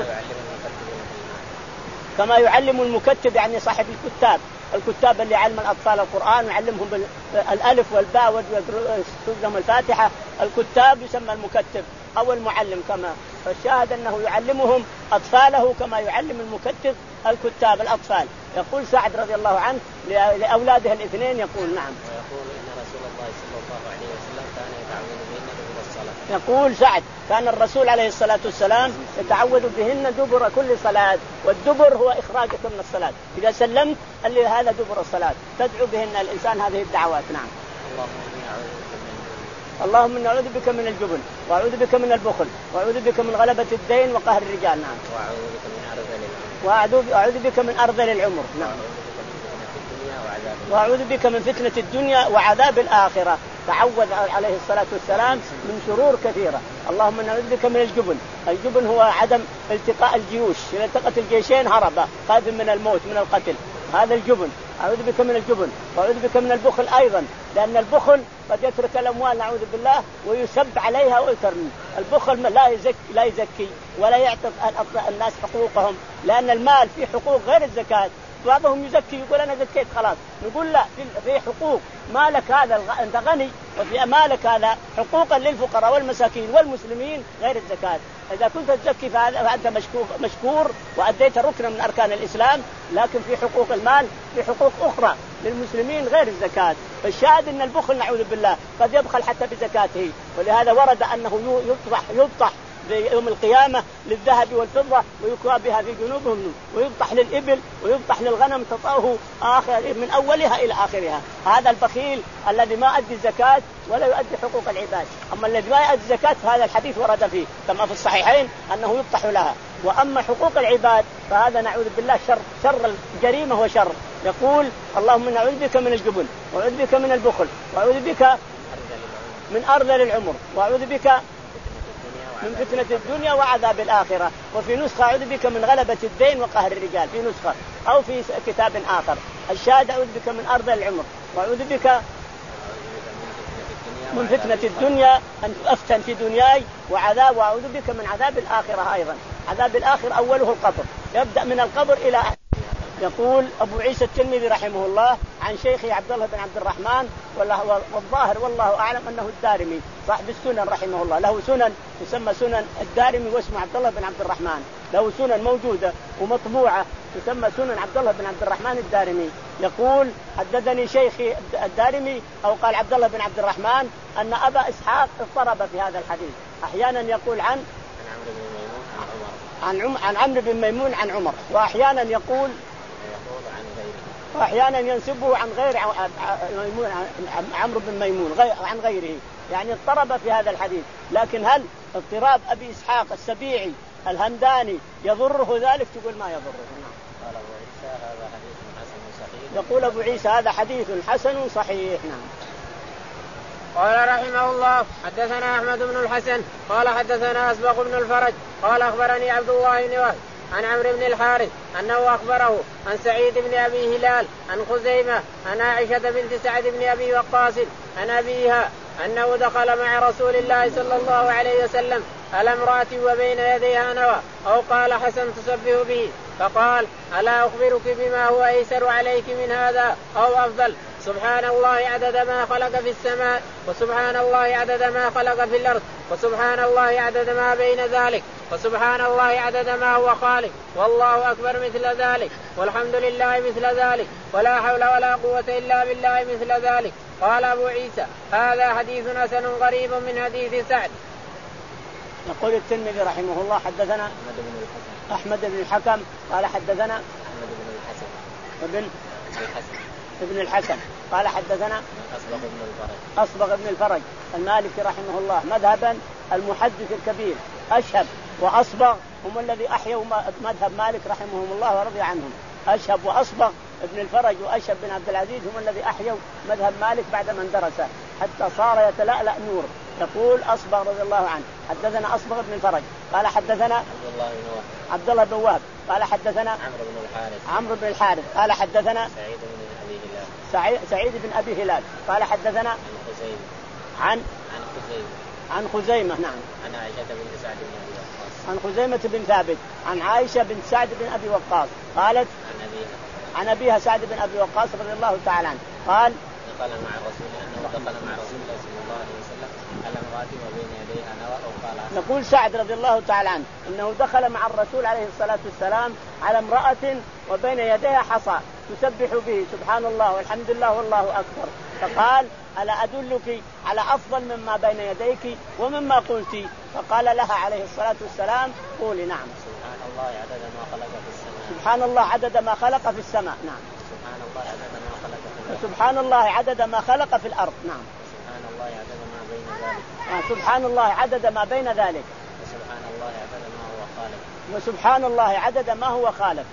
A: كما يعلم المكتب يعني صاحب الكتاب الكتاب اللي يعلم الأطفال القرآن ويعلمهم الألف والباء ويسلم الفاتحة، الكتاب يسمى المكتب أو المعلم كما، فالشاهد أنه يعلمهم أطفاله كما يعلم المكتب الكتاب الأطفال. يقول سعد رضي الله عنه لأولاده الاثنين يقول نعم
D: ويقول إن رسول الله صلى الله عليه وسلم كان يتعوذ بهن دبر الصلاة.
A: يقول سعد كان الرسول عليه الصلاة والسلام يتعوذ بهن دبر كل صلاة، والدبر هو إخراجك من الصلاة، إذا سلمت اللي هذا دبر الصلاة تدعو بهن الإنسان هذه الدعوات. نعم. اللهم إني أعوذ بك من الجبن وأعوذ بك من البخل وأعوذ بك من غلبة الدين وقهر الرجال. نعم. وأعوذ بك من أرذل العمر. نعم. وأعوذ بك من فتنة الدنيا وعذاب الآخرة. تعوذ عليه الصلاة والسلام من شرور كثيرة. اللهم إني أعوذ بك من الجبن، الجبن هو عدم التقاء الجيوش، إذا التقت الجيشين هرب خاف من الموت من القتل، هذا الجبن. أعوذ بك من الجبن وأعوذ بك من البخل أيضا، لأن البخل قد يترك الأموال نعوذ بالله ويسب عليها ويترمي. البخل لا يزكي لا يزكي ولا يعطي الناس حقوقهم، لأن المال فيه حقوق غير الزكاة، بعضهم يزكي يقول أنا زكيت خلاص، نقول لا، في حقوق مالك هذا أنت غني، وفي مالك هذا حقوقا للفقراء والمساكين والمسلمين غير الزكاة. إذا كنت تزكي فأنت مشكور وأديت ركنا من أركان الإسلام، لكن في حقوق المال في حقوق أخرى للمسلمين غير الزكاة. فالشاهد أن البخل نعوذ بالله قد يبخل حتى بزكاته، ولهذا ورد أنه يطرح يطرح يوم القيامة للذهب والفضة ويكوى بها في جنوبهم، ويبطح للإبل ويبطح للغنم تطأه آخر من أولها إلى آخرها. هذا البخيل الذي ما أدي الزكاة ولا يؤدي حقوق العباد. أما الذي ما يؤدي الزكاة فهذا الحديث ورد فيه كما في الصحيحين أنه يبطح لها. وأما حقوق العباد فهذا نعوذ بالله شر شر الجريمة وشر. يقول اللهم إني أعوذ بك من الجبن وأعوذ بك من البخل وأعوذ بك من أرذل العمر وأعوذ بك من فتنة الدنيا وعذاب الآخرة. وفي نسخة أعوذ بك من غلبة الدين وقهر الرجال في نسخة، أو في كتاب آخر الشاهد أعوذ بك من أرذل العمر وأعوذ بك من فتنة الدنيا أن أفتن في دنياي وعذاب، وأعوذ بك من عذاب الآخرة أيضا. عذاب الآخر أوله القبر، يبدأ من القبر إلى. يقول أبو عيسى الترمذي رحمه الله عن شيخه عبد الله بن عبد الرحمن، والظاهر والله أعلم أنه الدارمي صاحب السنن رحمه الله، له سنن تسمى سنن الدارمي واسمه عبد الله بن عبد الرحمن، له سنن موجودة ومطبوعة تسمى سنن عبد الله بن عبد الرحمن الدارمي. يقول حدثني شيخي الدارمي أو قال عبد الله بن عبد الرحمن أن أبا إسحاق اضطرب في هذا الحديث، أحيانا يقول عن عن عن عمرو بن ميمون عن عمر، وأحيانا يقول وأحيانا ينسبه عن غير عمرو بن ميمون عن غيره، يعني اضطرب في هذا الحديث. لكن هل اضطراب أبي إسحاق السبيعي الهمداني يضره ذلك؟ تقول ما يضره.
D: قال أبو عيسى هذا حديث حسن صحيح.
A: يقول أبو عيسى هذا حديث حسن صحيح. نعم.
C: قال رحمه الله حدثنا أحمد بن الحسن قال حدثنا أسبق بن الفرج قال أخبرني عبد الله بن وهب عن عمرو بن الحارث أنه أخبره عن سعيد بن أبي هلال عن خزيمة عن عائشة بنت سعد بن أبي وقاص عن أبيها أنه دخل مع رسول الله صلى الله عليه وسلم على امرأة وبين يديها نوى أو قال حسن تسبه به، فقال ألا أخبرك بما هو أيسر عليك من هذا أو أفضل؟ سبحان الله عدد ما خلق في السماء، وسبحان الله عدد ما خلق في الأرض، وسبحان الله عدد ما بين ذلك، وسبحان الله عدد ما هو خالق، والله أكبر مثل ذلك، والحمد لله مثل ذلك، ولا حول ولا قوة إلا بالله مثل ذلك. قال أبو عيسى هذا حديث حسن غريب من حديث سعد.
A: يقول الترمذي رحمه الله حدثنا أحمد بن الحكم قال حدثنا
D: أحمد بن الحسن
A: ابن
D: الحسن
A: ابن الحسن قال حدثنا
D: أصبغ بن الفرج
A: أصبغ بن الفرج المالكي رحمه الله مذهبا المحدث الكبير. أشهب وأصبغ هم الذي أحيوا مذهب مالك رحمهم الله ورضي عنهم. أشهب وأصبغ ابن الفرج وأشهب بن عبد العزيز هم الذي أحيوا مذهب مالك بعد من درسه حتى صار يتلألأ نور. يقول أصبغ رضي الله عنه حدثنا أصبغ بن الفرج قال حدثنا
D: عبد الله بن وهب
A: عبد الله بن وهب قال حدثنا
D: عمرو بن الحارث
A: عمرو بن الحارث قال حدثنا
D: سعيد بن أبي هلال
A: سعيد, سعيد بن أبي هلال قال حدثنا
D: عن خزيمة
A: عن
D: عن خزيمة
A: عن خزيمة نعم
D: عن عائشة بنت سعد بن أبي وقاص
A: عن خزيمة بن ثابت عن عائشة بنت سعد بن أبي وقاص قالت
D: عن أبيها
A: عن أبيها سعد بن أبي وقاص رضي الله تعالى عنه قال
D: دخل مع الرسول أنه دخل مع رسول الله صلى الله عليه وسلم على امرأة وبين يديها نوى أو قال.
A: نقول سعد رضي الله تعالى عنه إنه دخل مع الرسول عليه الصلاة والسلام على امرأة وبين يديها حصى تسبح به سبحان الله والحمد لله والله أكبر، فقال ألا أدلك على أفضل مما بين يديك ومما قلت؟ فقال لها عليه الصلاة والسلام قولي نعم.
D: سبحان الله عدد ما خلق في السماء
A: سبحان الله عدد ما خلق في السماء نعم.
D: سبحان الله عدد ما خلق في الأرض
A: سبحان الله عدد ما خلق في الأرض نعم.
D: سبحان الله عدد ما بين ذلك
A: آه سبحان الله عدد ما بين ذلك
D: وسبحان الله عدد ما هو خالق
A: وسبحان الله عدد ما هو خالق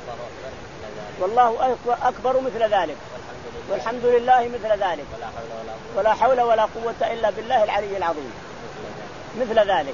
A: والله أكبر مثل ذلك والحمد لله مثل ذلك ولا حول ولا قوة إلا بالله العلي العظيم مثل ذلك.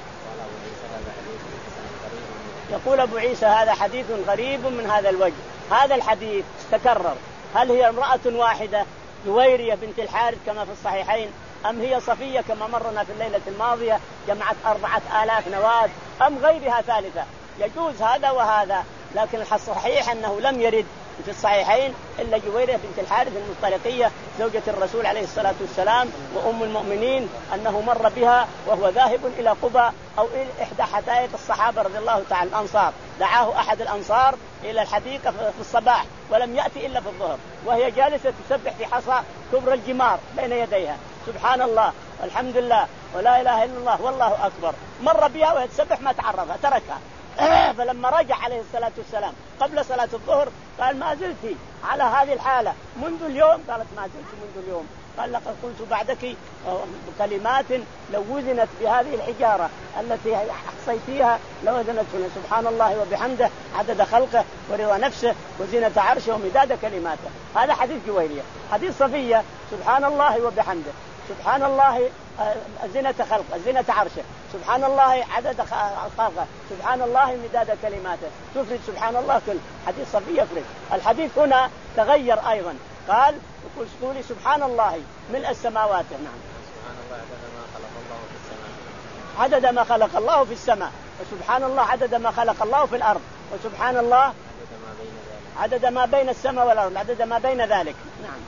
A: يقول أبو عيسى هذا حديث غريب من هذا الوجه. هذا الحديث تكرر، هل هي امرأة واحدة جويرية بنت الحارث كما في الصحيحين، أم هي صفية كما مرنا في الليلة الماضية جمعت أربعة آلاف نواة، أم غيرها ثالثة؟ يجوز هذا وهذا، لكن الصحيح أنه لم يرد في الصحيحين إلا جويرية بنت الحارث المطلقية زوجة الرسول عليه الصلاة والسلام وأم المؤمنين أنه مر بها وهو ذاهب إلى قباء أو إلى إحدى حدائق الصحابة رضي الله تعالى الأنصار. دعاه أحد الأنصار إلى الحديقة في الصباح ولم يأتي إلا في الظهر وهي جالسة تسبح في حصى كبر الجمار بين يديها. سبحان الله والحمد لله ولا إله إلا الله والله أكبر. مر بها وهي تسبح ما تعرفها تركها. فلما رجع عليه الصلاة والسلام قبل صلاة الظهر قال ما زلت على هذه الحالة منذ اليوم؟ قالت ما زلت منذ اليوم. قال لقد قلت بعدك كلمات لو وزنت بهذه الحجارة التي أحصيتيها لوزنتهن. سبحان الله وبحمده عدد خلقه ورضا نفسه وزنة عرشه ومداد كلماته. هذا حديث جويرية. حديث صفية سبحان الله وبحمده سبحان الله زنة خلقه زنة عرشه سبحان الله عدد خلقه سبحان الله مداد كلماته. تفرد سبحان الله كل حديث صفية يفرد. الحديث هنا تغير أيضا قال قولي سبحان الله ملء السماوات. نعم عدد ما خلق الله في السماء وسبحان الله عدد ما خلق الله في الأرض وسبحان الله عدد ما بين السماء والأرض عدد ما بين ذلك. نعم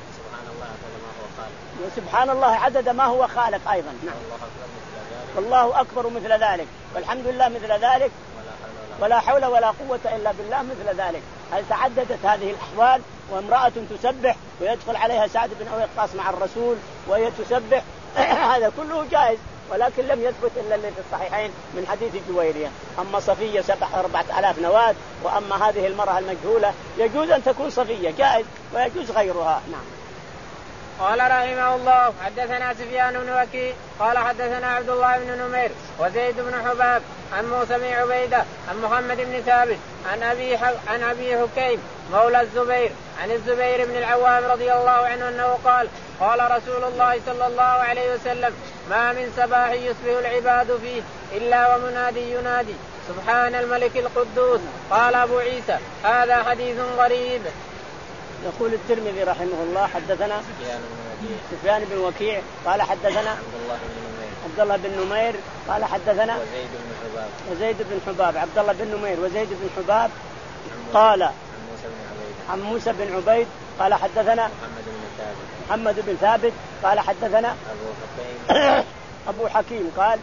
A: وسبحان الله عدد ما هو خالق أيضا. نعم والله أكبر مثل ذلك والحمد لله مثل ذلك ولا حول ولا قوة إلا بالله مثل ذلك. هل تعددت هذه الأحوال وامرأة تسبح ويدخل عليها سعد بن أبي وقاص مع الرسول وهي تسبح هذا كله جائز ولكن لم يثبت إلا اللي في الصحيحين من حديث جويرية. أما صفية سبح أربعة آلاف نواة وأما هذه المرأة المجهولة يجوز أن تكون صفية جائز ويجوز غيرها. نعم.
C: قال رحمه الله حدثنا سفيان بن وكيع قال حدثنا عبد الله بن نمير وزيد بن حباب عن موسى بن عبيدة عن محمد بن ثابت عن أبي عن أبي حكيم مولى الزبير عن الزبير بن العوام رضي الله عنه أنه قال قال رسول الله صلى الله عليه وسلم ما من صباح يصبح العباد فيه إلا ومنادي ينادي سبحان الملك القدوس. قال أبو عيسى هذا حديث غريب.
A: يقول الترمذي رحمه الله حدثنا سفيان بن وكيع قال حدثنا عبد الله بن نمير قال حدثنا
D: وزيد بن حباب
A: وزيد بن حباب عبد الله بن نمير وزيد بن حباب قال عن موسى بن عبيد قال حدثنا
D: محمد بن ثابت
A: محمد بن ثابت قال حدثنا
D: أبو حكيم
A: أبو حكيم قال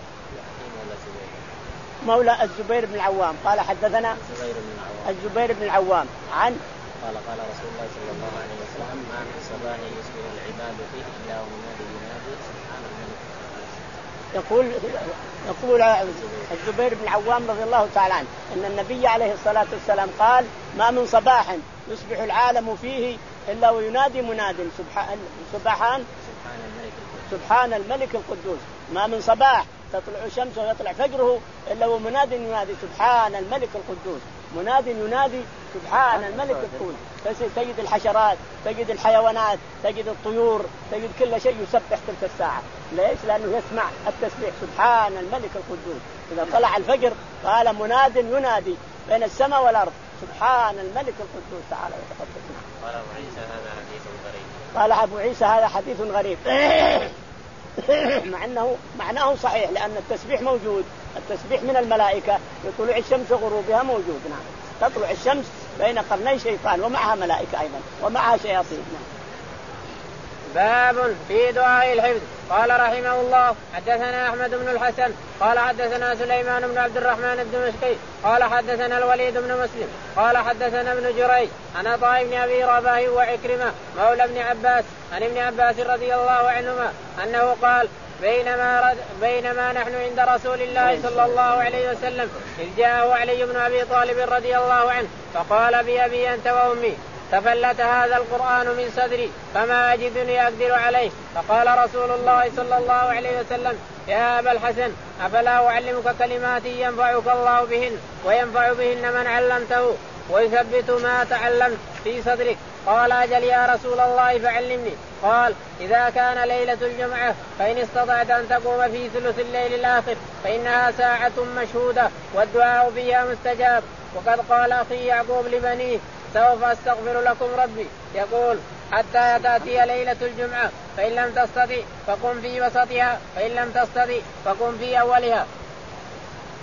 A: مولى الزبير بن العوام قال حدثنا الزبير بن العوام عن
D: قال قال رسول الله صلى الله عليه وسلم ما من صباح يصبح العباد فيه إلا ومنادي ينادي سبحان الملك.
A: يقول يقول الزبير بن العوام رضي الله تعالى عنه أن النبي عليه الصلاة والسلام قال ما من صباح يصبح العالم فيه إلا وينادي مناد سبحان سبحان سبحان الملك القدوس. ما من صباح تطلع الشمس ويطلع فجره إلا ومناد ينادي سبحان الملك القدوس. مناد ينادي سبحان الملك القدوس. تجد الحشرات تجد الحيوانات تجد الطيور تجد كل شيء يسبح تلك الساعة. ليش؟ لأنه يسمع التسبيح سبحان الملك القدوس. إذا طلع الفجر قال مناد ينادي بين السماء والأرض سبحان الملك القدوس تعالى وتقدس.
D: قال أبو عيسى هذا حديث غريب.
A: قال أبو عيسى هذا حديث غريب مع أنه معناه صحيح لأن التسبيح موجود. التسبيح من الملائكة لطلوع الشمس وغروبها موجود. نعم تطلع الشمس بين قرني شيطان ومعها ملائكة أيضا ومعها شياطين. نعم.
C: باب في دعاء الحفظ. قال رحمه الله حدثنا أحمد بن الحسن قال حدثنا سليمان بن عبد الرحمن الدمشقي قال حدثنا الوليد بن مسلم قال حدثنا ابن جريج عن عطاء بن أبي رباح وعكرمة مولى ابن عباس عن ابن عباس رضي الله عنهما أنه قال بينما, رد بينما نحن عند رسول الله صلى الله عليه وسلم إذ جاءه علي بن أبي طالب رضي الله عنه فقال بأبي أنت وأمي تفلت هذا القرآن من صدري فما أجدني أقدر عليه. فقال رسول الله صلى الله عليه وسلم يا أبا الحسن أفلا أعلمك كلمات ينفعك الله بهن وينفع بهن من علمته ويثبت ما تعلمت في صدرك. قال أجل يا رسول الله فعلمني. قال إذا كان ليلة الجمعة فإن استطعت أن تقوم في ثلث الليل الآخر فإنها ساعة مشهودة والدعاء فيها مستجاب. وقد قال أخي يعقوب لبنيه سوف أستغفر لكم ربي يقول حتى تأتي ليلة الجمعة فإن لم تستطع فقم في وسطها فإن لم تستطع فقم في أولها.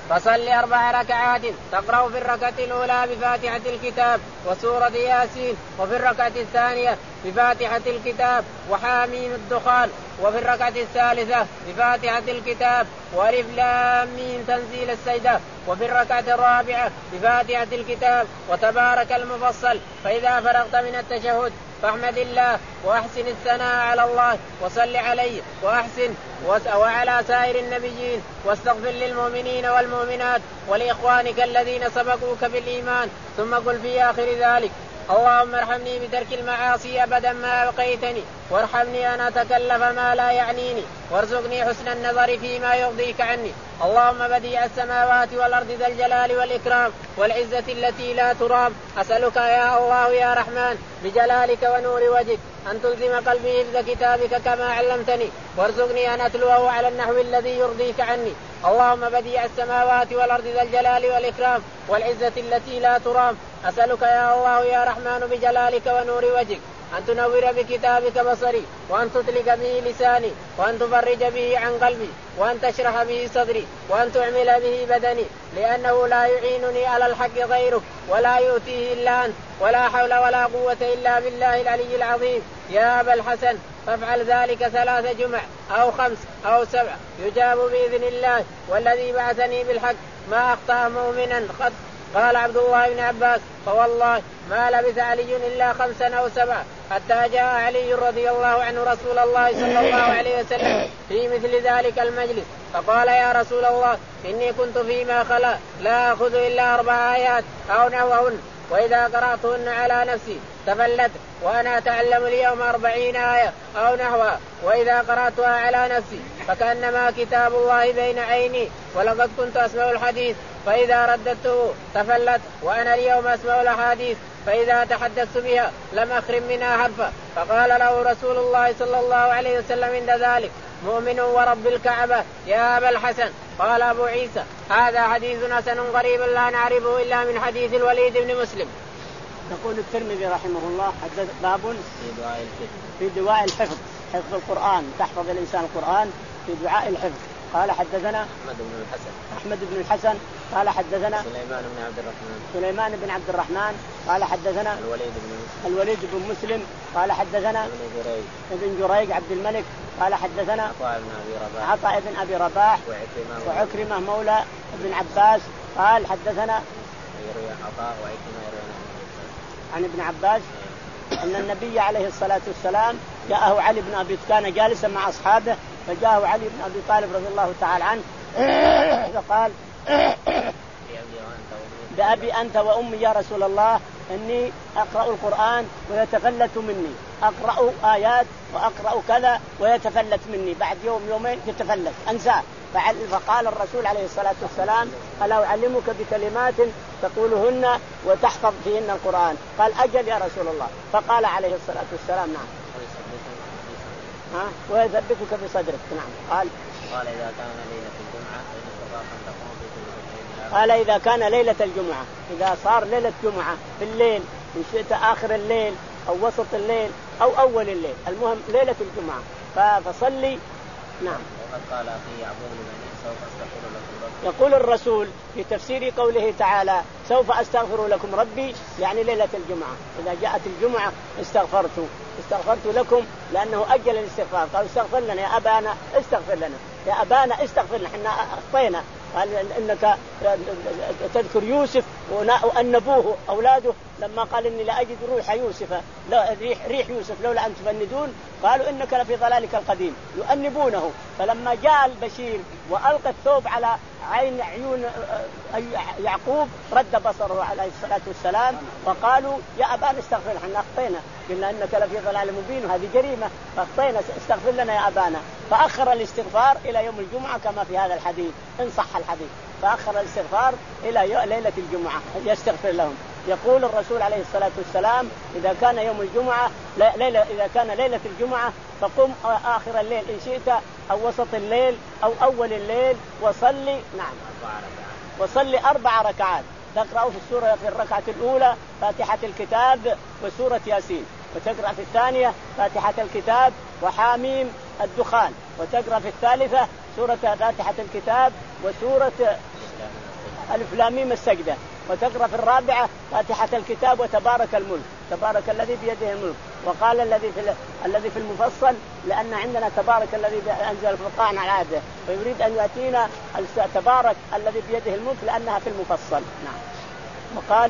C: فصل أربع ركعات تقرأ في الركعة الأولى بفاتحة الكتاب وسورة ياسين، وفي الركعة الثانية بفاتحة الكتاب وحاميم الدخان، وفي الركعة الثالثة بفاتحة الكتاب وألف لام ميم تنزيل السجدة، وفي الركعة الرابعة بفاتحة الكتاب وتبارك المفصل. فإذا فرغت من التشهد فاحمد الله وأحسن الثناء على الله وصل عليه وأحسن وعلى سائر النبيين واستغفر للمؤمنين والمؤمنات ولإخوانك الذين سبقوك بالإيمان. ثم قل في آخر ذلك اللهم ارحمني بترك المعاصي أبدا ما أبقيتني، وارحمني أن أتكلف ما لا يعنيني، وارزقني حسن النظر فيما يرضيك عني. اللهم بديع السماوات والأرض ذا الجلال والإكرام والعزة التي لا ترام، أسألك يا الله يا رحمن بجلالك ونور وجهك أن تلزم قلبي حفظ كتابك كما علمتني، وارزقني أن أتلوه على النحو الذي يرضيك عني. اللهم بديع السماوات والأرض ذا الجلال والإكرام والعزة التي لا ترام، أسألك يا الله يا رحمن بجلالك ونور وجهك أن تنور بكتابك بصري، وأن تطلق به لساني، وأن تفرج به عن قلبي، وأن تشرح به صدري، وأن تعمل به بدني، لأنه لا يعينني على الحق غيرك ولا يؤتيه إلا أنت، ولا حول ولا قوة إلا بالله العلي العظيم. يا أبا الحسن فافعل ذلك ثلاث جمع أو خمس أو سبع يجاب بإذن الله، والذي بعثني بالحق ما أخطأ مؤمنا قد. قال عبد الله بن عباس فوالله ما لبث علي إلا خمسا أو سبعا حتى جاء علي رضي الله عنه رسول الله صلى الله عليه وسلم في مثل ذلك المجلس فقال يا رسول الله إني كنت فيما خلا لا أخذ إلا أربع آيات أو نحوهن، وإذا قرأتهن على نفسي تفلت وأنا أتعلم اليوم أربعين آية أو نحوها، وإذا قرأتها على نفسي فكأنما كتاب الله بين عيني، ولقد كنت أسمع الحديث فإذا رددته تفلت وأنا اليوم أسمع الأحاديث فإذا تحدثت بها لم أخرم منها حرفا. فقال له رسول الله صلى الله عليه وسلم عند ذلك مؤمن ورب الكعبة يا أبا الحسن. قال أبو عيسى هذا حديث حسن غريب لا نعرفه إلا من حديث الوليد بن مسلم.
A: يقول الترمذي رحمه الله حدث باب
D: في دعاء الحفظ
A: في دعاء الحفظ، حفظ القرآن، تحفظ الإنسان القرآن في دعاء الحفظ. قال حدثنا
D: أحمد بن الحسن
A: أحمد بن الحسن قال حدثنا
D: سليمان بن عبد الرحمن
A: سليمان بن عبد الرحمن قال حدثنا
D: الوليد بن مسلم
A: الوليد بن مسلم قال حدثنا
D: ابن جريج
A: ابن جريج عبد الملك قال حدثنا
D: عطاء بن أبي رباح
A: عطاء بن أبي رباح
D: وعكرمة
A: وعكرمة مولى ابن عباس قال حدثنا
D: يروي عطاء وعكرمة يروي
A: عن ابن عباس أن النبي عليه الصلاة والسلام جاءه علي بن أبي كان جالسا مع أصحابه فجاءه علي بن أبي طالب رضي الله تعالى عنه فقال بأبي أنت وأمي يا رسول الله إني أقرأ القرآن ويتفلت مني، أقرأ آيات وأقرأ كذا ويتفلت مني، بعد يوم يومين يتفلت أنساه. فقال الرسول عليه الصلاة والسلام ألا أعلمك بكلمات تقولهن وتحفظ فيهن القرآن؟ قال أجل يا رسول الله. فقال عليه الصلاة والسلام نعم ها ويثبتك بصدرك. نعم. قال
D: قال إذا كان ليلة الجمعة
A: قال إذا كان ليلة الجمعة، إذا صار ليلة جمعة في الليل إن شئت آخر الليل أو وسط الليل أو أول الليل، المهم ليلة الجمعة فصلي. نعم.
D: وقد قال أخي يعقوب لبني سوف أستغفر لكم ربي.
A: يقول الرسول في تفسير قوله تعالى سوف أستغفر لكم ربي يعني ليلة الجمعة، إذا جاءت الجمعة استغفرت استغفرت لكم لأنه أجل الاستغفار. قال استغفر لنا يا أبانا استغفر لنا يا أبانا استغفر لنا احنا أخطينا. قال إنك تذكر يوسف وأنبوه أولاده لما قال إني لا أجد روح يوسف لا ريح, ريح يوسف لولا أن تفندون قالوا إنك لفي ضلالك القديم يؤنبونه. فلما جاء البشير وألقى الثوب على عين عيون يعقوب رد بصره عليه الصلاة والسلام وقالوا يا أبانا استغفر لنا أخطينا قلنا إنك لفي ضلال مبين وهذه جريمة فأخطينا استغفر لنا يا أبانا. فأخر الاستغفار إلى يوم الجمعة كما في هذا الحديث إن صح الحديث، فأخر الاستغفار إلى ليلة الجمعة يستغفر لهم. يقول الرسول عليه الصلاة والسلام إذا كان يوم الجمعة ليلة إذا كان ليلة الجمعة فقم آخر الليل إن شئت أو وسط الليل أو أول الليل وصلي. نعم. وصلي أربع ركعات تقرأ في السورة في الركعة الأولى فاتحة الكتاب وسورة ياسين، وتقرأ في الثانية فاتحة الكتاب وحاميم الدخان، وتقرأ في الثالثة سورة فاتحة الكتاب وسورة ألف لام ميم السجدة، وتقرأ في الرابعة فاتحة الكتاب وتبارك الملك، تبارك الذي بيده الملك. وقال الذي في الذي في المفصل لأن عندنا تبارك الذي أنزل الفرقان على عهده، ويريد أن يأتينا تبارك الذي بيده الملك لأنها في المفصل. نعم. وقال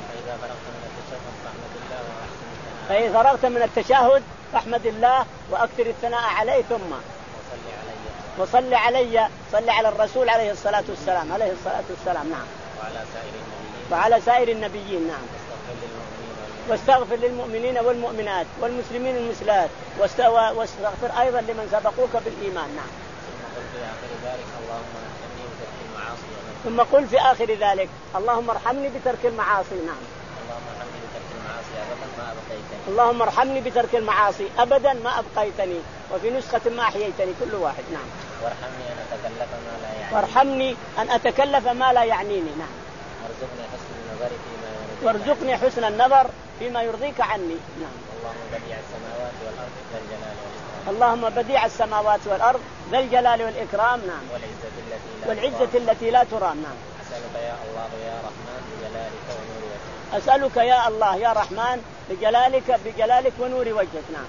A: فإذا فرغت من التشهد فاحمد الله وأكثر الثناء عليه ثم وصل علي، صل على الرسول عليه الصلاة والسلام عليه الصلاة والسلام. نعم.
D: وعلى سائر النبيين
A: وعلى سائر النبيين. نعم. واستغفر للمؤمنين والمؤمنات والمسلمين والمسلمات، واستغفر أيضا لمن سبقوك بالإيمان. نعم. ثم قل في آخر ذلك اللهم ارحمني بترك المعاصي. نعم. اللهم ارحمني بترك المعاصي أبدا ما أبقيتني، وفي نسخة ما أحييتني، كل واحد. نعم.
D: وارحمني أن أتكلف ما لا يعنيني.
A: وارحمني أن أتكلف ما لا يعنيني. نعم.
D: وارزقني حسن النظر فيما يرضيك
A: وارزقني حسن النظر فيما يرضيك عني. نعم.
D: اللهم بديع السماوات والأرض ذا الجلال والإكرام.
A: اللهم بديع السماوات والأرض ذا الجلال والإكرام. نعم.
D: والعزة التي لا
A: والعزة التي لا ترام. نعم.
D: أسألك يا الله يا رحمن بجلالك ونور وجهك.
A: أسألك يا الله يا رحمن بجلالك بجلالك ونور وجهك. نعم.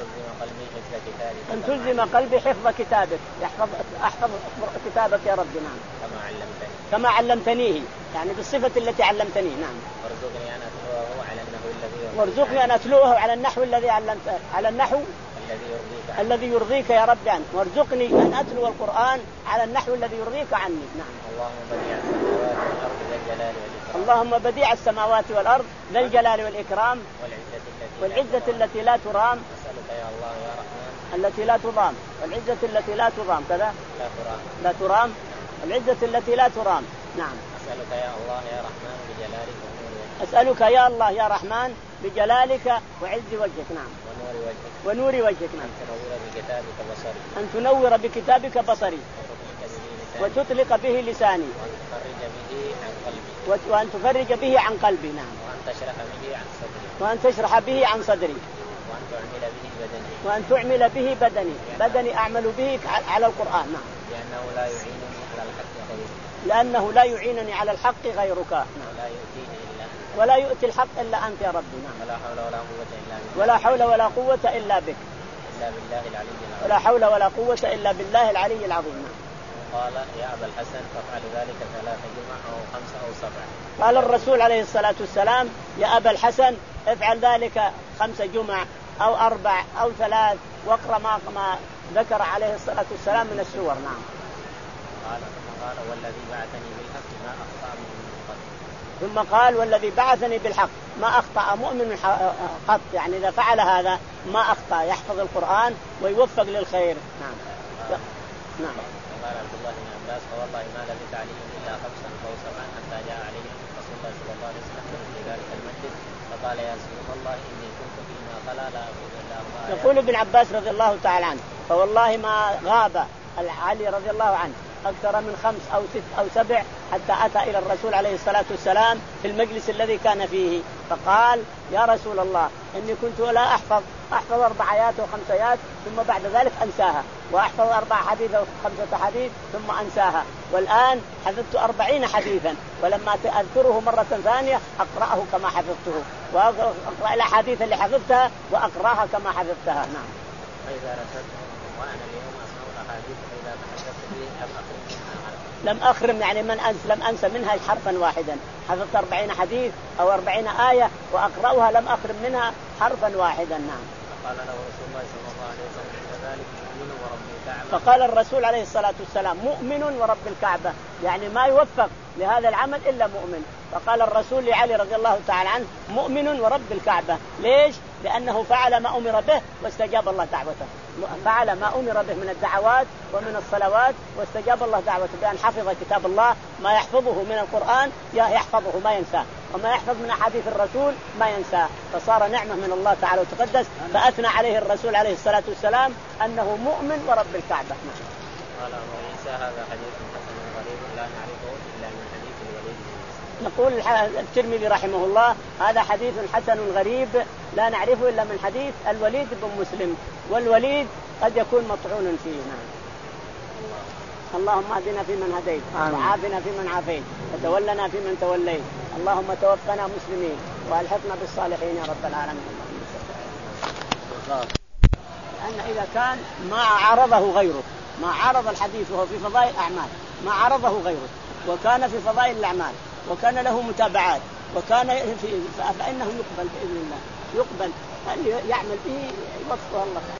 A: أن تلزم قلبي حفظ كتابك، يحفظ أحفظ كتابك يا رب. نعم.
D: كما علمتني
A: كما علمتنيه، يعني بالصفة التي علمتني. نعم.
D: وارزقني أن أتلوه على النحو الذي
A: وارزقني أن أتلوه على النحو الذي علمت على النحو
D: الذي يرضيك
A: الذي يرضيك يا رب عني. وارزقني أن أتلو القرآن على النحو الذي يرضيك عني. نعم.
D: اللهم بديع السماوات والأرض ذا الجلال والإكرام.
A: اللهم بديع السماوات والأرض ذا الجلال والإكرام
D: والعزة التي,
A: والعزة التي لا ترام.
D: أسألك يا الله يا رحمن
A: التي لا تضام، والعزة التي لا تضام كذا
D: لا ترام
A: لا ترام العزة التي لا ترام. نعم.
D: أسألك يا الله يا رحمن بجلالك ونور وجهك.
A: أسألك يا الله يا رحمن بجلالك وعز وجهك. نعم.
D: ونور وجهك.
A: ونور وجهك. نعم.
D: أن تنور بكتابك بصري.
A: أن تنور بكتابك بصري وتطلق به لساني
D: وأن تفرج به عن قلبي.
A: وأن تفرج به عن قلبي. نعم.
D: وأن تشرح به عن صدري.
A: وأن تشرح به عن صدري.
D: وأن تعمل به بدني.
A: وأن تعمل به بدني بدني أعمل به على القرآن. نعم.
D: لأنه لا يعينني على الحق غيرك.
A: لأنه لا يعينني على الحق غيرك. نعم.
D: ولا يؤتيه إلا أنت.
A: ولا يؤتي الحق إلا أنت يا ربي. نعم.
D: ولا حول ولا قوة إلا بك.
A: ولا حول ولا قوة إلا بك.
D: إلا بالله العلي العظيم.
A: ولا حول ولا قوة إلا بالله العلي العظيم. نعم.
D: قال يا أبا الحسن فافعل ذلك ثلاث جمع أو خمس أو سبع.
A: قال الرسول عليه الصلاة والسلام يا أبا الحسن افعل ذلك خمس جمع أو أربع أو ثلاث، واقرأ ما ما ذكر عليه الصلاة والسلام من السور. نعم.
D: قال ثم قال والذي بعثني بالحق ما أخطأ مؤمن قط.
A: ثم قال والذي بعثني بالحق ما أخطأ مؤمن قط، يعني إذا فعل هذا ما أخطأ، يحفظ القرآن ويوفق للخير. نعم. نعم.
D: قال عبد الله بن عباس فوالله ما لبث عليهم الا خمسا او سبعا حتى جاء عليهم رسول الله صلى الله عليه وسلم في ذلك المسجد فقال يا رسول الله اني كنت فيما خلا لا اقول الا الله.
A: يقول ابن عباس رضي الله تعالى عنه فوالله ما غاب علي رضي الله عنه أكثر من خمس أو ست أو سبع حتى أتى إلى الرسول عليه الصلاة والسلام في المجلس الذي كان فيه فقال يا رسول الله إني كنت لا أحفظ أحفظ أربع آيات وخمس آيات ثم بعد ذلك أنساها، وأحفظ أربع حديث وخمسة حديث ثم أنساها، والآن حفظت أربعين حديثا ولما أذكره مرة ثانية أقرأه كما حفظته وأقرأ الأحاديث اللي حفظتها وأقرأها كما حفظتها. نعم.
D: فإذا رسلت وأنا اليوم أسمع الأحاديث فإذا تحدثت به
A: لم أخرم يعني من أنس لم أنسى منها حرفا واحدا، حفظت أربعين حديث أو أربعين آية وأقرأها لم أخرم منها حرفا واحدا. نعم.
D: فقال له رسول الله صلى الله عليه وسلم ذلك مؤمن ورب الكعبة.
A: فقال الرسول عليه الصلاة والسلام مؤمن ورب الكعبة، يعني ما يوفق لهذا العمل إلا مؤمن. فقال الرسول لعلي رضي الله تعالى عنه مؤمن ورب الكعبة. ليش؟ لأنه فعل ما أمر به واستجاب الله دعوته، فعل ما أمر به من الدعوات ومن الصلوات واستجاب الله دعوته بأن حفظ كتاب الله، ما يحفظه من القرآن يحفظه ما ينساه، وما يحفظ من أحاديث الرسول ما ينساه، فصار نعمة من الله تعالى وتقدس. فأثنى عليه الرسول عليه الصلاة والسلام أنه مؤمن ورب الكعبة.
D: قال أبو عيسى هذا حديث حسن غريب لا نعرفه إلا من حديث الوليد.
A: نقول الترمذي رحمه الله هذا حديث حسن غريب لا نعرفه إلا من حديث الوليد بن مسلم، والوليد قد يكون مطعون فيه. نعم. اللهم اهدنا فيمن هديت وعافنا فيمن عافيت وتولنا فيمن توليت اللهم توفنا مسلمين والحقنا بالصالحين يا رب العالمين. لأن إذا كان ما عارضه غيره ما عارض الحديث وهو في فضائل الأعمال ما عارضه غيره وكان في فضائل الأعمال وكان له متابعات وكان في فإنه يقبل بإذن الله يقبل أن يعمل به يوفقه الله.